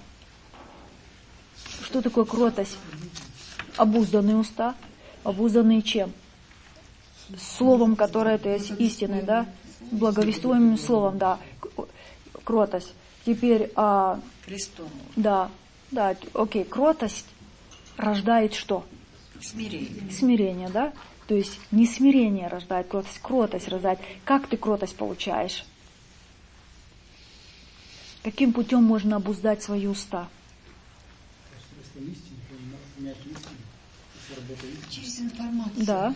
Что такое кротость? Обузданные уста. Обузданные чем? Словом, которое, то есть истиной, да? Благовествуемым словом, да. Кротость. Теперь... А, Христом. Да, да, окей, кротость рождает что? Смирение. Смирение, да? То есть не смирение рождает кротость, кротость рождает. Как ты кротость получаешь? Каким путем можно обуздать свои уста? Через информацию. Да.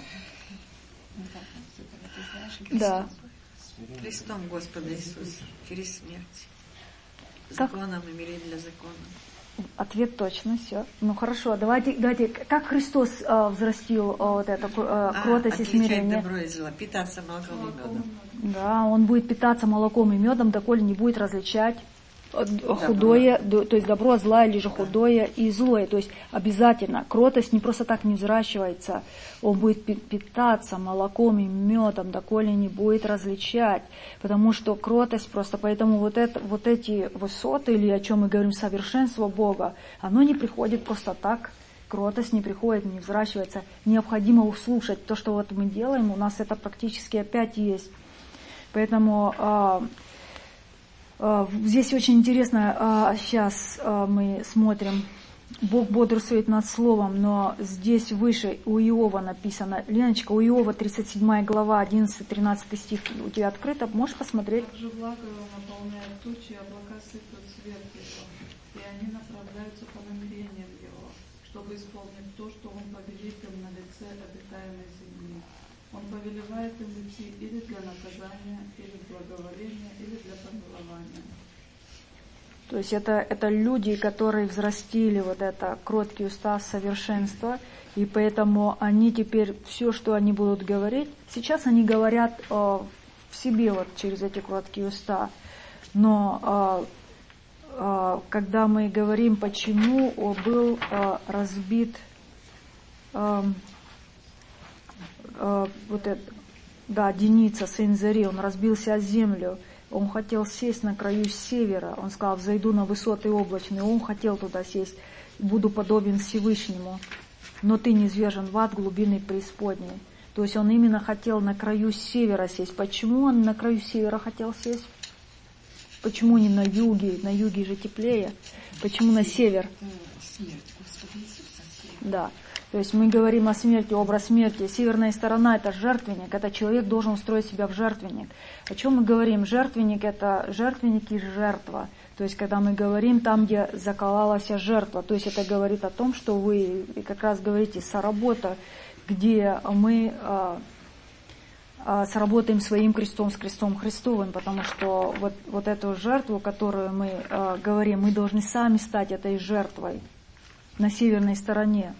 Да. Христом Господа Иисуса, через смерть. Как? Законом и мире для закона. Ответ точно, все. Ну хорошо, давайте, давайте, как Христос э, взрастил э, вот эту э, кротость а, и смирение? Добро и зло, питаться молоком и медом. Да, он будет питаться молоком и медом, доколе не будет различать худое, добро. То есть добро, зло или же худое и злое. То есть обязательно кротость не просто так не взращивается, он будет питаться молоком и медом, доколе не будет различать. Потому что кротость просто, поэтому вот, это, вот эти высоты, или о чем мы говорим, совершенство Бога, оно не приходит просто так к кротость не приходит, не взращивается. Необходимо услышать то, что вот мы делаем, у нас это практически опять есть. Поэтому а, а, здесь очень интересно, а, сейчас а, мы смотрим, Бог бодрствует над словом, но здесь выше у Иова написано, Леночка, у Иова тридцать седьмая глава, одиннадцатый-тринадцатый стих у тебя открыто, можешь посмотреть? Также благо его наполняет тучи, облака сыплют свет его, и они направляются по намерениям его, чтобы исполнить то, что он повелит им на лице обитаемой земли. Он повелевает им идти или для наказания, или для благоволения, или для помилования. То есть это, это люди, которые взрастили вот это кроткие уста совершенства, и поэтому они теперь все, что они будут говорить, сейчас они говорят э, в себе вот через эти кроткие уста, но э, э, когда мы говорим, почему был э, разбит э, э, вот это, да, Деница, сын Зари, он разбился о землю. Он хотел сесть на краю севера. Он сказал, взойду на высоты облачные. Он хотел туда сесть. Буду подобен Всевышнему. Но ты низвержен в ад глубины преисподней. То есть он именно хотел на краю севера сесть. Почему он на краю севера хотел сесть? Почему не на юге? На юге же теплее. Почему на север? Да. То есть мы говорим о смерти, образ смерти. Северная сторона – это жертвенник, это человек должен устроить себя в жертвенник. О чем мы говорим? Жертвенник – это жертвенник и жертва. То есть когда мы говорим там, где закололась жертва, то есть это говорит о том, что вы как раз говорите соработа, где мы а, а, сработаем своим крестом с крестом Христовым, потому что вот, вот эту жертву, которую мы а, говорим, мы должны сами стать этой жертвой на северной стороне,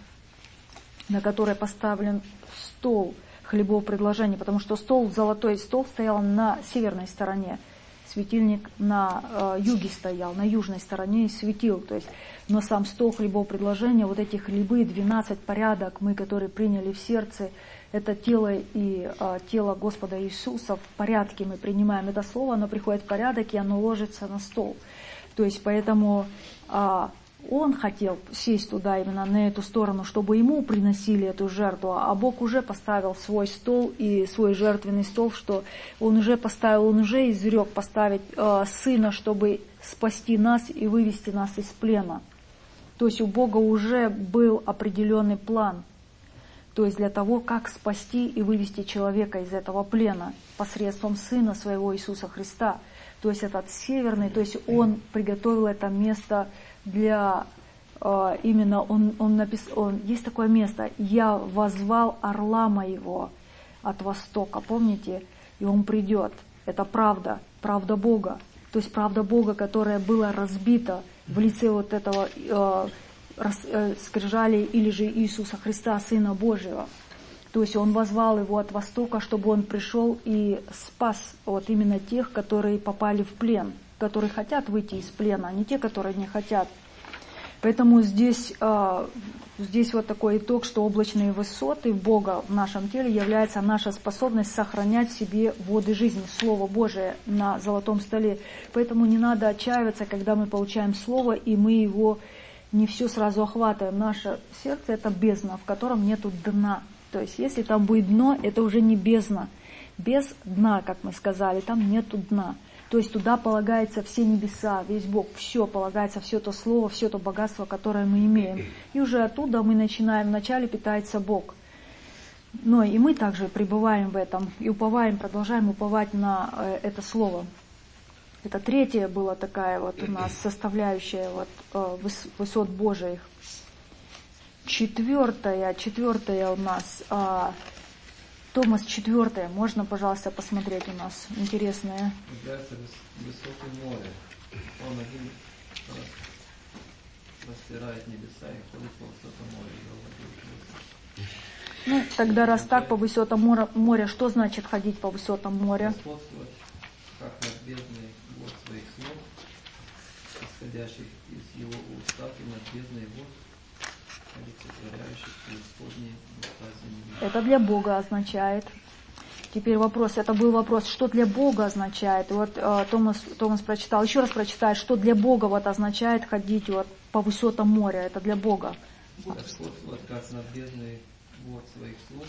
на которой поставлен стол хлебов предложений, потому что стол, золотой стол стоял на северной стороне, светильник на э, юге стоял, на южной стороне и светил. То есть, но сам стол хлебов предложения, вот эти хлебы, двенадцать порядок, мы, которые приняли в сердце, это тело и э, тело Господа Иисуса, в порядке мы принимаем это слово, оно приходит в порядок и оно ложится на стол. То есть поэтому э, он хотел сесть туда, именно на эту сторону, чтобы ему приносили эту жертву, а Бог уже поставил свой стол и свой жертвенный стол, что он уже поставил, он уже изрек поставить э, Сына, чтобы спасти нас и вывести нас из плена. То есть у Бога уже был определенный план, то есть для того, как спасти и вывести человека из этого плена посредством Сына своего Иисуса Христа. То есть этот северный, то есть он приготовил это место для э, именно, он, он написал, он, есть такое место, «Я воззвал орла моего от востока», помните? И он придет. Это правда, правда Бога. То есть правда Бога, которая была разбита в лице вот этого э, рас, э, скрижали или же Иисуса Христа, Сына Божьего. То есть он воззвал его от востока, чтобы он пришел и спас вот именно тех, которые попали в плен, которые хотят выйти из плена, а не те, которые не хотят. Поэтому здесь, э, здесь вот такой итог, что облачные высоты Бога в нашем теле является наша способность сохранять в себе воды жизни, Слово Божие на золотом столе. Поэтому не надо отчаиваться, когда мы получаем Слово, и мы его не все сразу охватываем. Наше сердце – это бездна, в котором нету дна. То есть если там будет дно, это уже не бездна. Без дна, как мы сказали, там нету дна. То есть туда полагается все небеса, весь Бог, все полагается, все то слово, все то богатство, которое мы имеем. И уже оттуда мы начинаем, вначале питается Бог. Но и мы также пребываем в этом и уповаем, продолжаем уповать на это слово. Это третье была такая вот у нас составляющая вот высот Божиих. Четвертая, четвертая у нас, а, Томас четвертая, можно, пожалуйста, посмотреть у нас интересное. Является высокое море. Он один растирает небеса и ходит по высотам моря. Ну, тогда раз так, по высотам моря, моря, что значит ходить по высотам моря? Господствовать, как над бездной вод своих снов, исходящих из его устав и над бездной вод, это для Бога означает. Теперь вопрос, это был вопрос, что для Бога означает. И вот э, Томас, Томас прочитал, еще раз прочитает, что для Бога вот означает ходить вот по высотам моря. Это для Бога. Господствовать как над бездной вод своих слов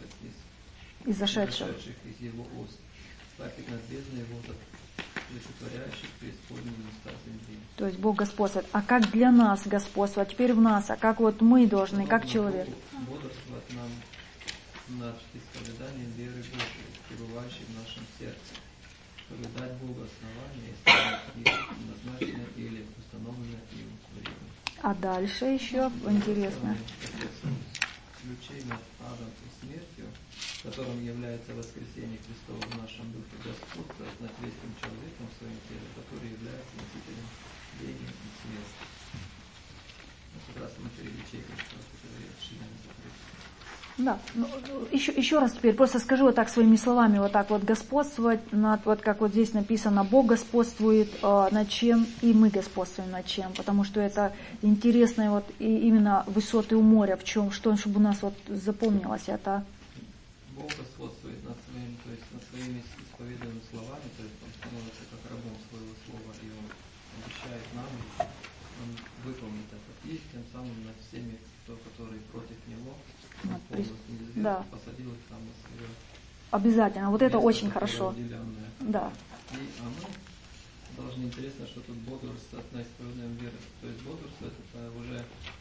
и изошедших из его уст, так и над бездной водов, олицетворяющих преисподние места земли. То есть Бог господствует. А как для нас господствовать? Теперь в нас. А как вот мы должны, как человек? Бодрствовать нам над исповеданием веры Божией, пребывающей в нашем сердце, чтобы дать Богу основание, если назначенное или установленное им творение. А дальше еще интересно. Ключей над адом и смертью, которым является воскресение Христова в нашем духе, господствует над ветхим человеком в своем теле, который является носителем лени и смерти. Ну, как раз мы перелечили Христа, который отшили закрыть. Да, ну, еще, еще раз теперь просто скажу вот так своими словами, вот так вот господствовать над, вот как вот здесь написано, Бог господствует э, над чем, и мы господствуем над чем, потому что это интересно вот и именно высоты у моря, в чем, что, чтобы у нас вот запомнилось это. Бог господствует над своим, то есть над своими исповедуемыми словами, то есть он становится как рабом своего слова, и он обещает нам, он выполнит это, и тем самым над всеми, кто, которые против него, он полностью не да. посадил их там на свое. Обязательно, вот это очень хорошо. Да. И а мы должны, интересно, что тут бодрствовать на исповедании веры. То есть бодрствовать это уже,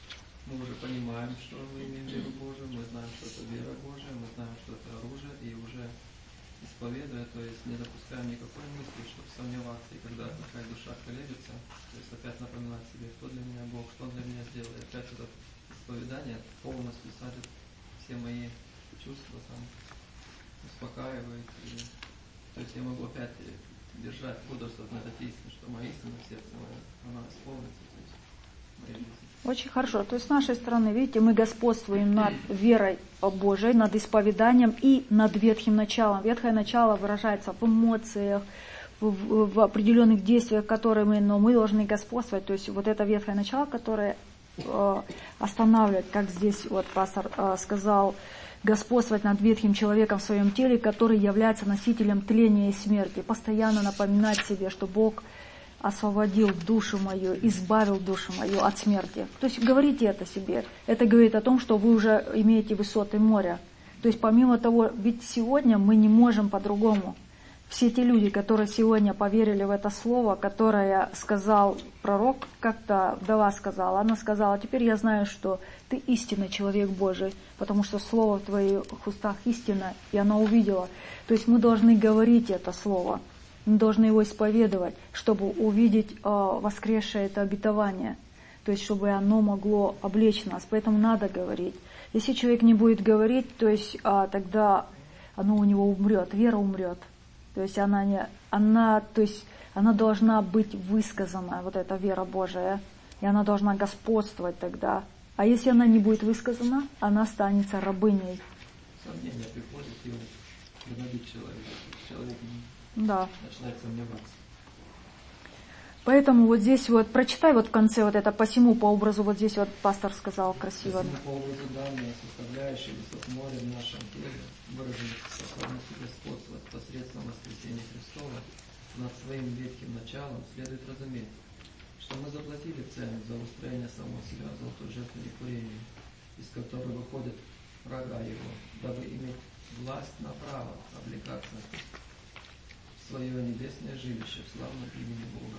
мы уже понимаем, что мы имеем веру Божию, мы знаем, что это вера Божия, мы знаем, что это оружие, и уже исповедуя, то есть не допускаем никакой мысли, чтобы сомневаться, и когда такая душа колеблется, то есть опять напоминать себе, кто для меня Бог, что он для меня сделал, и опять это исповедание полностью садит все мои чувства, там, успокаивает, и, то есть я могу опять держать, бодрствовать над этой истиной, что моя истина в сердце, она исполнится, то есть моя жизнь. Очень хорошо. То есть с нашей стороны, видите, мы господствуем над верой Божией, над исповеданием и над ветхим началом. Ветхое начало выражается в эмоциях, в, в, в определенных действиях, которые мы, но мы должны господствовать. То есть вот это ветхое начало, которое э, останавливает, как здесь вот пастор э, сказал, господствовать над ветхим человеком в своем теле, который является носителем тления и смерти. Постоянно напоминать себе, что Бог освободил душу мою, избавил душу мою от смерти. То есть говорите это себе. Это говорит о том, что вы уже имеете высоты моря. То есть помимо того, ведь сегодня мы не можем по-другому. Все те люди, которые сегодня поверили в это слово, которое сказал пророк, как-то вдова сказала, она сказала, теперь я знаю, что ты истинный человек Божий, потому что слово в твоих устах истина, и она увидела. То есть мы должны говорить это слово. Мы должны его исповедовать, чтобы увидеть э, воскресшее это обетование, то есть чтобы оно могло облечь нас. Поэтому надо говорить. Если человек не будет говорить, то есть э, тогда оно у него умрет, вера умрет. То есть она не, она, то есть она должна быть высказана, вот эта вера Божия, и она должна господствовать тогда. А если она не будет высказана, она останется рабыней. Сомнения приходят, и гнобит человека. Человек да. начинает сомневаться. Поэтому вот здесь вот, прочитай вот в конце вот это посему по образу, вот здесь вот пастор сказал красиво. Посему по образу данные, составляющие высот моря в нашем теле, выражены в способности господствовать посредством воскресения Христова над своим ветхим началом, следует разуметь, что мы заплатили цену за устроение самого себя, золотой жертвы и курения, из которого выходят врага его, дабы иметь власть на право облекаться в свое небесное жилище в славном имени Бога.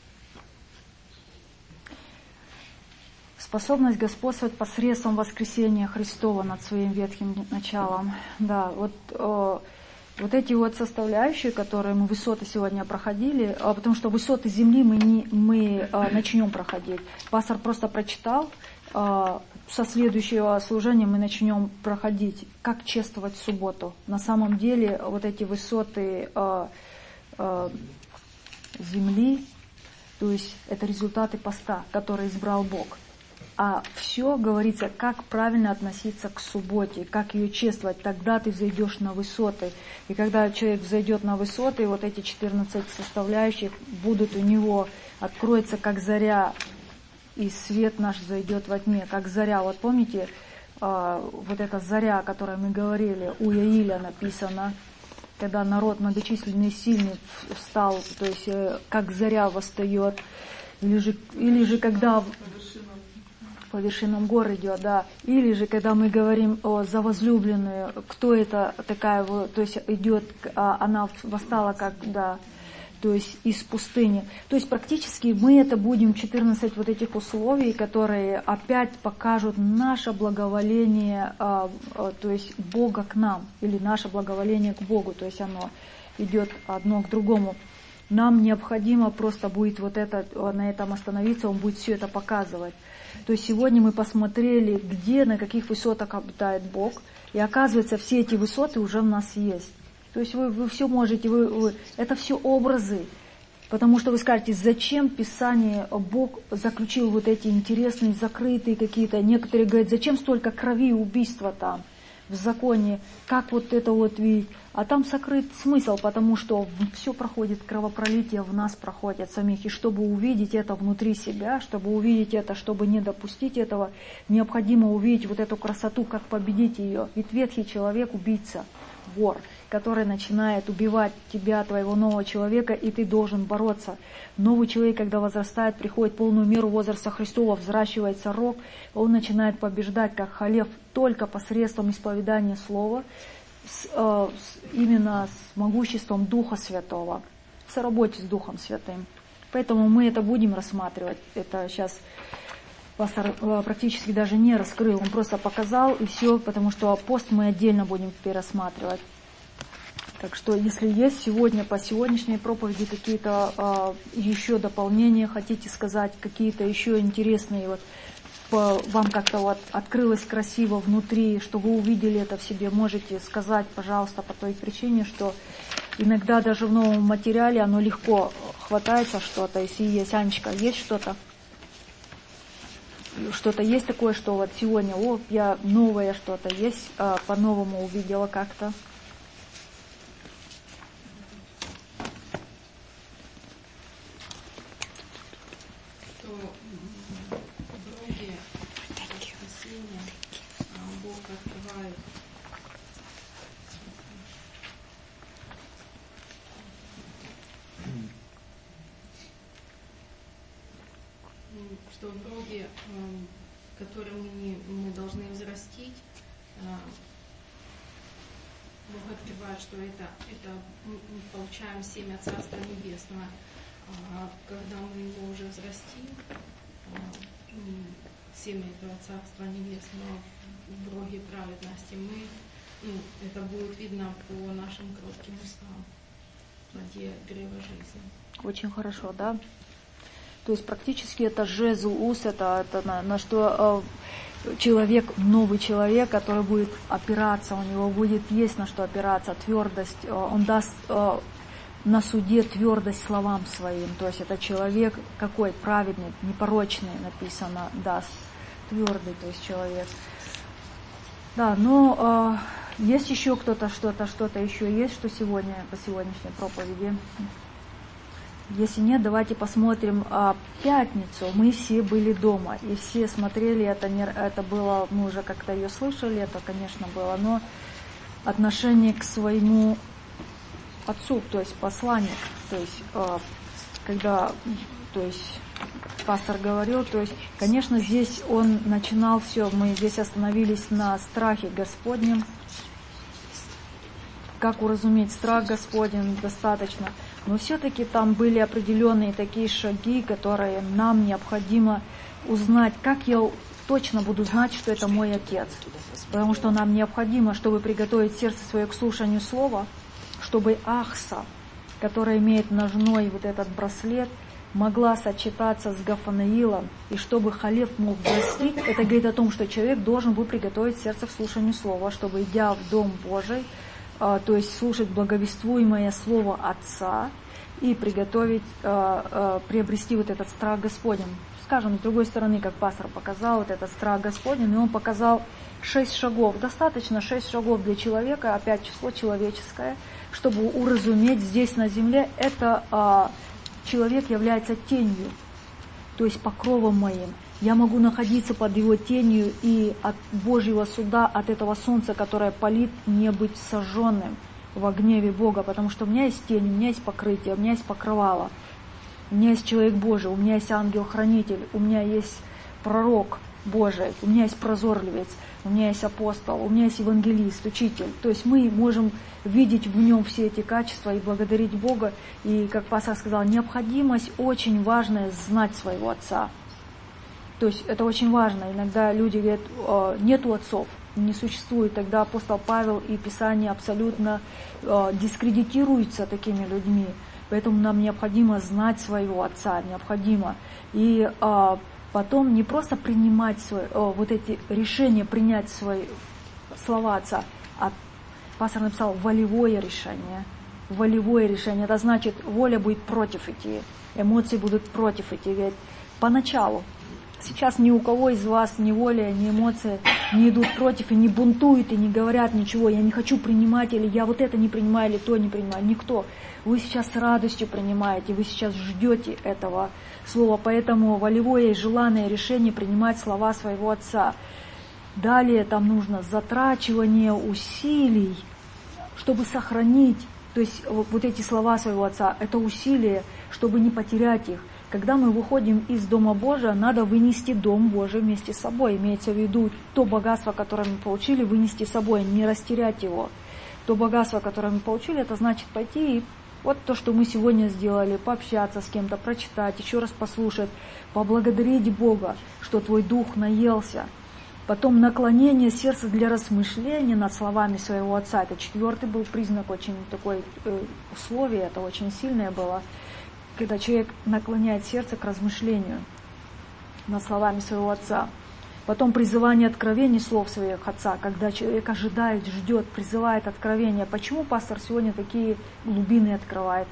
Способность господствовать посредством воскресения Христова над своим ветхим началом. Да, вот, э, вот эти вот составляющие, которые мы высоты сегодня проходили, э, потому что высоты земли мы, не, мы э, начнем проходить. Пастор просто прочитал, э, со следующего служения мы начнем проходить, как чествовать субботу. На самом деле вот эти высоты э, э, земли, то есть это результаты поста, который избрал Бог. А все говорится, как правильно относиться к субботе, как ее чествовать. Тогда ты взойдешь на высоты. И когда человек взойдет на высоты, вот эти четырнадцать составляющих будут у него, откроется как заря, и свет наш зайдет во тьме, как заря. Вот помните, вот эта заря, о которой мы говорили, у Иаиля написано, когда народ многочисленный и сильный встал, то есть как заря восстает, или же, или же когда... по вершинам гор идет, да. Или же, когда мы говорим о за возлюбленную, кто это такая, то есть идет, она восстала как, да, то есть из пустыни. То есть практически мы это будем, четырнадцать вот этих условий, которые опять покажут наше благоволение, то есть Бога к нам, или наше благоволение к Богу, то есть оно идет одно к другому. Нам необходимо просто будет вот это, на этом остановиться, он будет все это показывать. То есть сегодня мы посмотрели, где, на каких высотах обитает Бог, и оказывается, все эти высоты уже в нас есть. То есть вы, вы все можете, вы, вы, это все образы, потому что вы скажете, зачем Писание, Бог заключил вот эти интересные, закрытые какие-то, некоторые говорят, зачем столько крови и убийства там в законе, как вот это вот видеть, а там сокрыт смысл, потому что все проходит, кровопролитие в нас проходит самих, и чтобы увидеть это внутри себя, чтобы увидеть это, чтобы не допустить этого, необходимо увидеть вот эту красоту, как победить ее, ведь ветхий человек убийца, вор, который начинает убивать тебя, твоего нового человека, и ты должен бороться. Новый человек, когда возрастает, приходит в полную меру возраста Христова, взращивается рог, он начинает побеждать, как халев, только посредством исповедания слова, с, э, с, именно с могуществом Духа Святого, в соработе с Духом Святым. Поэтому мы это будем рассматривать. Это сейчас пастор э, практически даже не раскрыл, он просто показал, и все, потому что пост мы отдельно будем пересматривать. Так что, если есть сегодня по сегодняшней проповеди какие-то э, еще дополнения, хотите сказать, какие-то еще интересные, вот по, вам как-то вот открылось красиво внутри, что вы увидели это в себе, можете сказать, пожалуйста, по той причине, что иногда даже в новом материале оно легко хватается что-то, если есть. Анечка, есть что-то? Что-то есть такое, что вот сегодня, о, я новое что-то есть, э, по-новому увидела как-то? Что в роге, который мы, не, мы должны взрастить, Бог открывает, что это, это мы получаем семя Царства Небесного. Когда мы его уже взрастим, семя этого Царства Небесного в роге праведности, мы, ну, это будет видно по нашим кротким устам, в плоде древа жизни. Очень хорошо, да? То есть практически это жезл уст, это, это на, на что э, человек, новый человек, который будет опираться, у него будет есть на что опираться, твердость, э, он даст э, на суде твердость словам своим. То есть это человек какой? Праведный, непорочный, написано, даст, твердый, то есть человек. Да, но э, есть еще кто-то, что-то, что-то еще есть, что сегодня, по сегодняшней проповеди? Если нет, давайте посмотрим а, пятницу. Мы все были дома, и все смотрели, это, не, это было, мы уже как-то ее слышали, это, конечно, было, но отношение к своему отцу, то есть посланник, то есть, а, когда, то есть, пастор говорил, то есть, конечно, здесь он начинал все, мы здесь остановились на страхе Господнем. Как уразуметь страх Господень, достаточно. Но все-таки там были определенные такие шаги, которые нам необходимо узнать, как я точно буду знать, что это мой Отец. Потому что нам необходимо, чтобы приготовить сердце свое к слушанию Слова, чтобы Ахса, которая имеет ножной вот этот браслет, могла сочетаться с Гафанаилом, и чтобы Халев мог достичь, это говорит о том, что человек должен был приготовить сердце к слушанию Слова, чтобы, идя в Дом Божий, то есть слушать благовествуемое слово Отца и приготовить, приобрести вот этот страх Господень. Скажем, с другой стороны, как пастор показал, вот этот страх Господень, и он показал шесть шагов. Достаточно шесть шагов для человека, опять число человеческое, чтобы уразуметь здесь на земле, это человек является тенью, то есть покровом моим. Я могу находиться под его тенью и от Божьего суда, от этого солнца, которое палит, не быть сожженным во гневе Бога, потому что у меня есть тень, у меня есть покрытие, у меня есть покрывало, у меня есть человек Божий, у меня есть ангел-хранитель, у меня есть пророк, Божий, у меня есть прозорливец, у меня есть апостол, у меня есть евангелист, учитель. То есть мы можем видеть в нем все эти качества и благодарить Бога. И, как пастор сказал, необходимость очень важная знать своего отца. То есть это очень важно. Иногда люди говорят, нету отцов, не существует. Тогда апостол Павел и Писание абсолютно дискредитируются такими людьми. Поэтому нам необходимо знать своего отца, необходимо. И потом не просто принимать свои, вот эти решения, принять свои слова отца, а пастор написал волевое решение. Волевое решение. Это значит, воля будет против идти, эмоции будут против идти. Ведь поначалу, сейчас ни у кого из вас ни воля, ни эмоции не идут против и не бунтуют, и не говорят ничего, я не хочу принимать, или я вот это не принимаю, или то не принимаю. Никто. Вы сейчас с радостью принимаете, вы сейчас ждете этого слова, поэтому волевое и желанное решение принимать слова своего отца. Далее там нужно затрачивание усилий, чтобы сохранить, то есть вот эти слова своего отца, это усилие, чтобы не потерять их. Когда мы выходим из Дома Божия, надо вынести Дом Божий вместе с собой. Имеется в виду то богатство, которое мы получили, вынести с собой, не растерять его. То богатство, которое мы получили, это значит пойти и вот то, что мы сегодня сделали, пообщаться с кем-то, прочитать, еще раз послушать, поблагодарить Бога, что твой дух наелся. Потом наклонение сердца для размышления над словами своего отца. Это четвертый был признак, очень такой э, условие, это очень сильное было, когда человек наклоняет сердце к размышлению над словами своего отца. Потом призывание откровений слов своих отца, когда человек ожидает, ждет, призывает откровения. Почему пастор сегодня такие глубины открывает?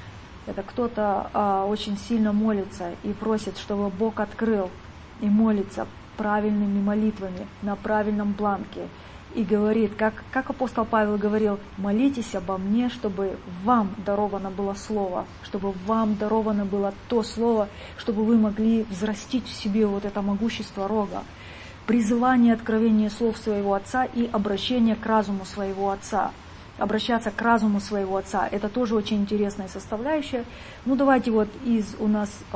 Это кто-то а, очень сильно молится и просит, чтобы Бог открыл, и молится правильными молитвами на правильном бланке. И говорит, как, как апостол Павел говорил, молитесь обо мне, чтобы вам даровано было слово, чтобы вам даровано было то слово, чтобы вы могли взрастить в себе вот это могущество рога. Призывание откровения слов своего отца и обращение к разуму своего отца. Обращаться к разуму своего отца. Это тоже очень интересная составляющая. Ну давайте вот из у нас э,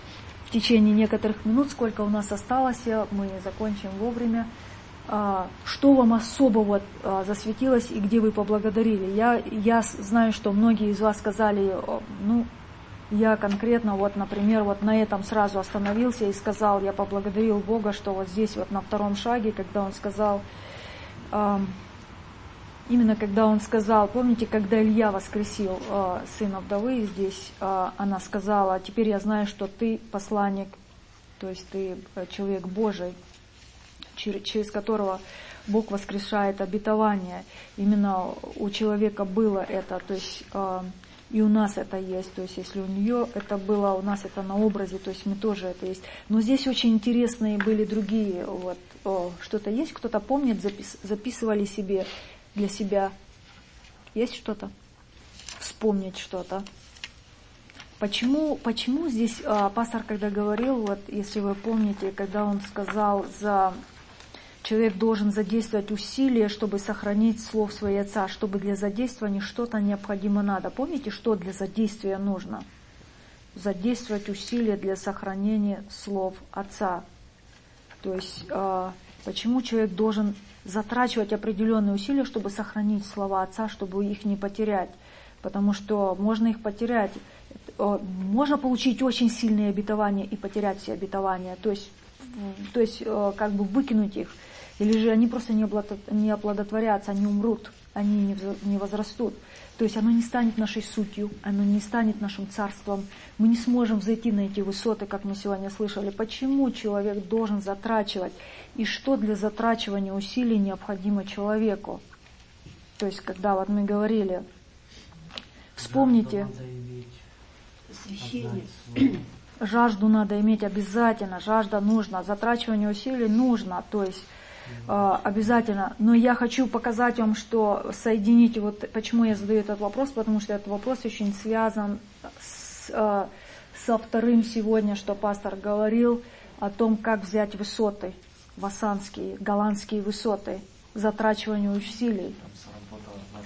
в течение некоторых минут, сколько у нас осталось, мы закончим вовремя. Что вам особо вот засветилось и где вы поблагодарили? Я, я знаю, что многие из вас сказали, ну, я конкретно, вот, например, вот на этом сразу остановился и сказал, я поблагодарил Бога, что вот здесь вот на втором шаге, когда Он сказал, именно когда Он сказал, помните, когда Илья воскресил сына вдовы, здесь она сказала, теперь я знаю, что ты посланник, то есть ты человек Божий, через которого Бог воскрешает обетование. Именно у человека было это, то есть э, и у нас это есть. То есть если у нее это было, у нас это на образе, то есть мы тоже это есть. Но здесь очень интересные были другие. Вот, о, что-то есть, кто-то помнит, запис, записывали себе для себя. Есть что-то? Вспомнить что-то. Почему, почему здесь э, пастор, когда говорил, вот если вы помните, когда он сказал за... Человек должен задействовать усилия, чтобы сохранить слов своего отца, чтобы для задействования что-то необходимо надо. Помните, что для задействия нужно? Задействовать усилия для сохранения слов отца. То есть, э, почему человек должен затрачивать определенные усилия, чтобы сохранить слова отца, чтобы их не потерять? Потому что можно их потерять. Э, можно получить очень сильные обетования и потерять все обетования. То есть, то есть э, как бы выкинуть их. Или же они просто не оплодотворятся, они умрут, они не возрастут. То есть оно не станет нашей сутью, оно не станет нашим царством. Мы не сможем взойти на эти высоты, как мы сегодня слышали. Почему человек должен затрачивать? И что для затрачивания усилий необходимо человеку? То есть когда вот мы говорили, вспомните, жажду надо иметь обязательно, жажда нужна, затрачивание усилий нужно, то есть обязательно. Но я хочу показать вам, что соединить, вот почему я задаю этот вопрос, потому что этот вопрос очень связан с, со вторым сегодня, что пастор говорил о том, как взять высоты, вассанские, голландские высоты, затрачивание усилий.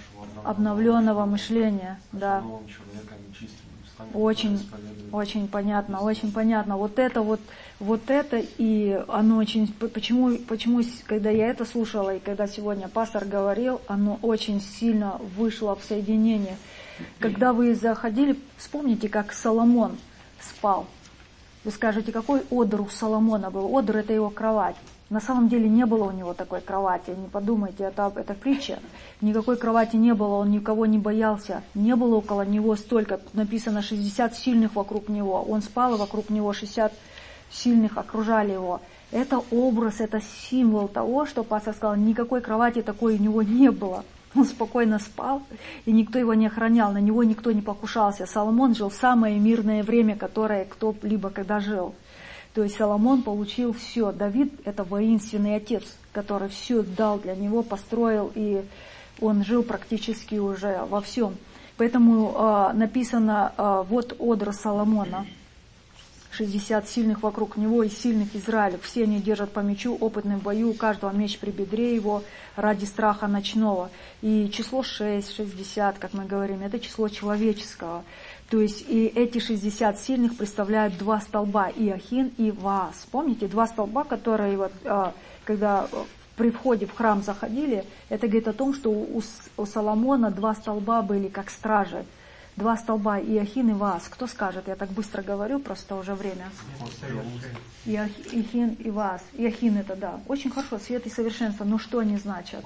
обновленного мышления, да. Очень, очень понятно, очень понятно. Вот это вот, вот это, и оно очень, почему, почему, когда я это слушала, и когда сегодня пастор говорил, оно очень сильно вышло в соединение. Когда вы заходили, вспомните, как Соломон спал. Вы скажете, какой одр у Соломона был? Одр — это его кровать. На самом деле не было у него такой кровати, не подумайте, это, это притча. Никакой кровати не было, он никого не боялся. Не было около него столько, написано шестьдесят сильных вокруг него. Он спал, и вокруг него шестьдесят сильных окружали его. Это образ, это символ того, что пастор сказал, никакой кровати такой у него не было. Он спокойно спал, и никто его не охранял, на него никто не покушался. Соломон жил в самое мирное время, которое кто-либо когда жил. То есть Соломон получил все. Давид — это воинственный отец, который все дал для него, построил, и он жил практически уже во всем. Поэтому э, написано, э, вот одра Соломона, шестьдесят сильных вокруг него и сильных Израилев. Все они держат по мечу, опытны в бою, у каждого меч при бедре его ради страха ночного. И число шесть, шестьдесят, как мы говорим, это число человеческого. То есть и эти шестьдесят сильных представляют два столба, Иохин и Ваас. Помните, два столба, которые, вот, когда при входе в храм заходили, это говорит о том, что у, у Соломона два столба были как стражи. Два столба, Иохин и Ваас. Кто скажет? Я так быстро говорю, просто уже время. Иохин и Ваас. Иохин — это, да, очень хорошо, свет и совершенство. Но что они значат?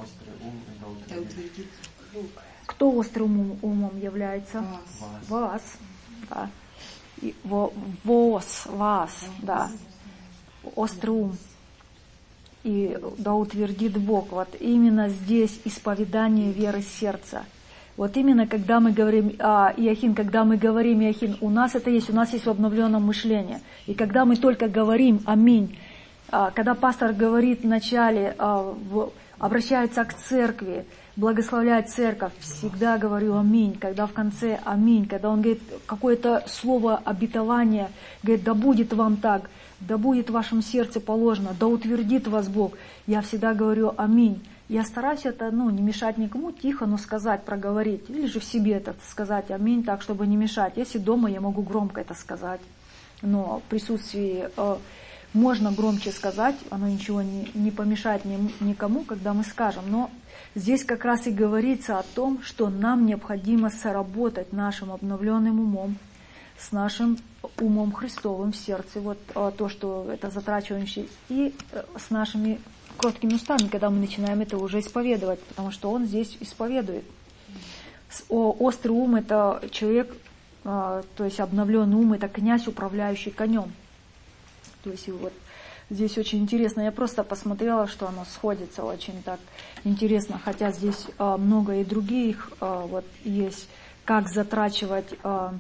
Кто острым умом является? Ваас. Да. И, во, воос, Ваас, да. Острый ум. И да утвердит Бог. Вот именно здесь исповедание веры сердца. Вот именно когда мы говорим а, Иохин, когда мы говорим Иохин, у нас это есть, у нас есть в обновленном мышлении. И когда мы только говорим аминь, а, когда пастор говорит вначале, а, в, обращается к церкви, благословляет церковь, всегда говорю аминь. Когда в конце аминь, когда он говорит какое-то слово обетования, говорит, да будет вам так, да будет в вашем сердце положено, да утвердит вас Бог. Я всегда говорю аминь. Я стараюсь это, ну, не мешать никому, тихо, но сказать, проговорить. Или же в себе это сказать аминь, так, чтобы не мешать. Если дома, я могу громко это сказать. Но в присутствии э, можно громче сказать, оно ничего не, не помешает ни, никому, когда мы скажем. Но здесь как раз и говорится о том, что нам необходимо соработать нашим обновленным умом с нашим умом Христовым в сердце. Вот э, то, что это затрачивающее, и э, с нашими кроткими устами, когда мы начинаем это уже исповедовать, потому что он здесь исповедует. Острый ум — это человек, то есть обновленный ум — это князь, управляющий конем. То есть вот здесь очень интересно. Я просто посмотрела, что оно сходится очень так интересно, хотя здесь много и других вот есть, как затрачивать, то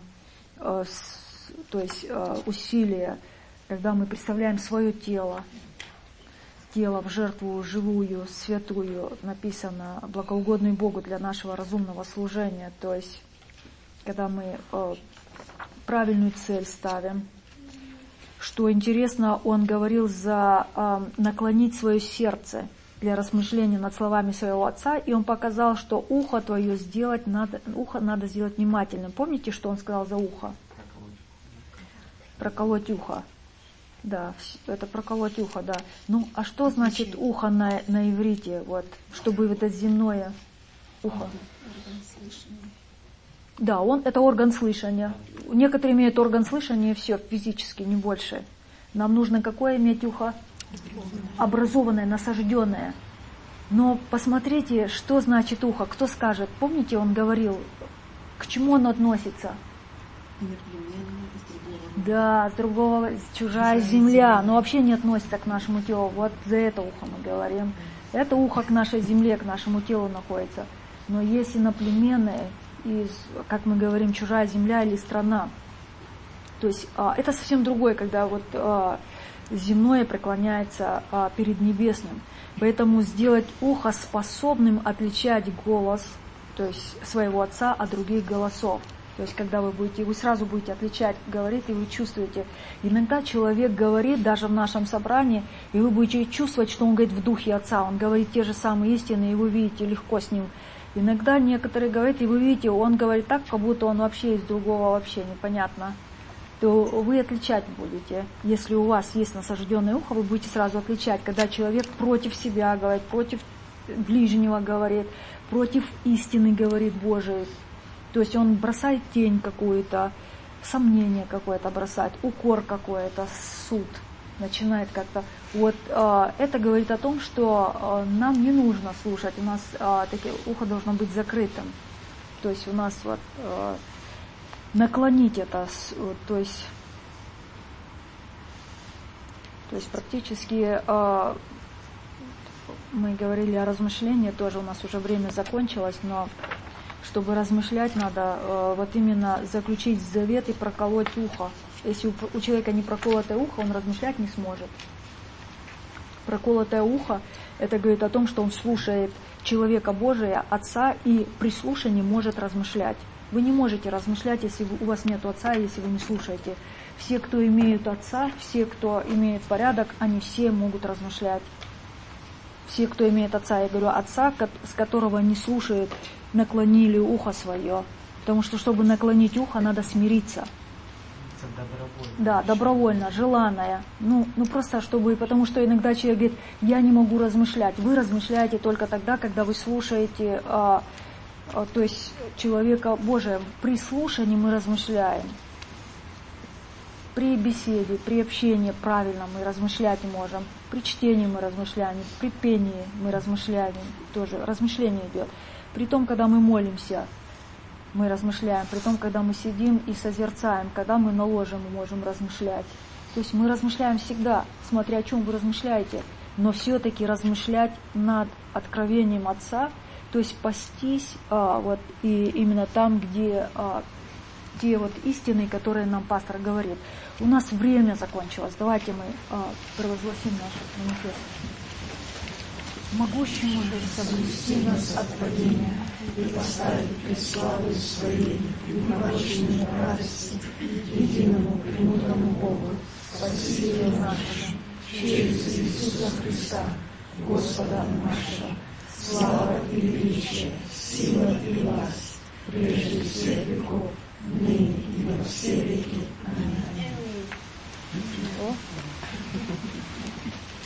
есть усилия, когда мы представляем свое тело, тело в жертву живую, святую, написано, благоугодную Богу для нашего разумного служения. То есть, когда мы э, правильную цель ставим. Что интересно, он говорил за э, наклонить свое сердце для размышления над словами своего отца, и он показал, что ухо твое сделать надо, ухо надо сделать внимательным. Помните, что он сказал за ухо? Проколоть ухо. Да, это проколоть ухо, да. Ну, а что значит ухо на, на иврите, вот, чтобы это земное ухо? Да, он, это орган слышания. Некоторые имеют орган слышания, и все, физически, не больше. Нам нужно какое иметь ухо? Образованное, насажденное. Но посмотрите, что значит ухо. Кто скажет? Помните, он говорил, к чему оно относится? Да, с другого, чужая земля, но вообще не относится к нашему телу. Вот за это ухо мы говорим. Это ухо к нашей земле, к нашему телу находится. Но есть иноплеменные, из, как мы говорим, чужая земля или страна. То есть а, это совсем другое, когда вот а, земное преклоняется а, перед небесным. Поэтому сделать ухо способным отличать голос, то есть своего отца от других голосов. То есть, когда вы будете, вы сразу будете отличать, говорит, и вы чувствуете. Иногда человек говорит, даже в нашем собрании, и вы будете чувствовать, что он говорит в духе Отца. Он говорит те же самые истины, и вы видите легко с ним Иногда некоторые говорят, и вы видите, он говорит так, как будто он вообще из другого вообще непонятно, то вы отличать будете. Если у вас есть насажденное ухо, вы будете сразу отличать, когда человек против себя говорит, против ближнего говорит, против истины говорит Божией. То есть он бросает тень какую-то, сомнение какое-то бросает, укор какой-то, суд. Начинает как-то... Вот э, это говорит о том, что э, нам не нужно слушать, у нас э, такие, ухо должно быть закрытым. То есть у нас вот э, наклонить это, вот, то есть, то есть практически э, мы говорили о размышлении, тоже у нас уже время закончилось, но чтобы размышлять, надо э, вот именно заключить завет и проколоть ухо. Если у, у человека не проколотое ухо, он размышлять не сможет. Проколотое ухо, это говорит о том, что он слушает человека Божия, Отца, и при слушании может размышлять. Вы не можете размышлять, если у вас нет Отца, если вы не слушаете. Все, кто имеют Отца, все, кто имеет порядок, они все могут размышлять. Все, кто имеет Отца, я говорю, Отца, с которого не слушают, наклонили ухо свое. Потому что, чтобы наклонить ухо, надо смириться. Добровольно. Да, добровольно, желанное. Ну, ну просто чтобы, потому что иногда человек говорит, я не могу размышлять. Вы размышляете только тогда, когда вы слушаете, а, а, то есть человека Божия. При слушании мы размышляем. При беседе, при общении правильно мы размышлять можем. При чтении мы размышляем, при пении мы размышляем. Тоже размышление идет. При том, когда мы молимся, мы размышляем. При том, когда мы сидим и созерцаем, когда мы на ложе, мы можем размышлять. То есть мы размышляем всегда, смотря о чем вы размышляете, но все-таки размышлять над откровением Отца, то есть пастись а, вот, и именно там, где а, те вот истины, которые нам пастор говорит. У нас время закончилось. Давайте мы а, провозгласим наш манифест. Могущему же соблюсти нас от падения и поставить пред славой своей непорочной радости единому премудрому Богу, Спасителю нашему, через Иисуса Христа, Господа нашего, слава и величие, сила и власть, прежде всех веков, ныне и во все веки. Аминь.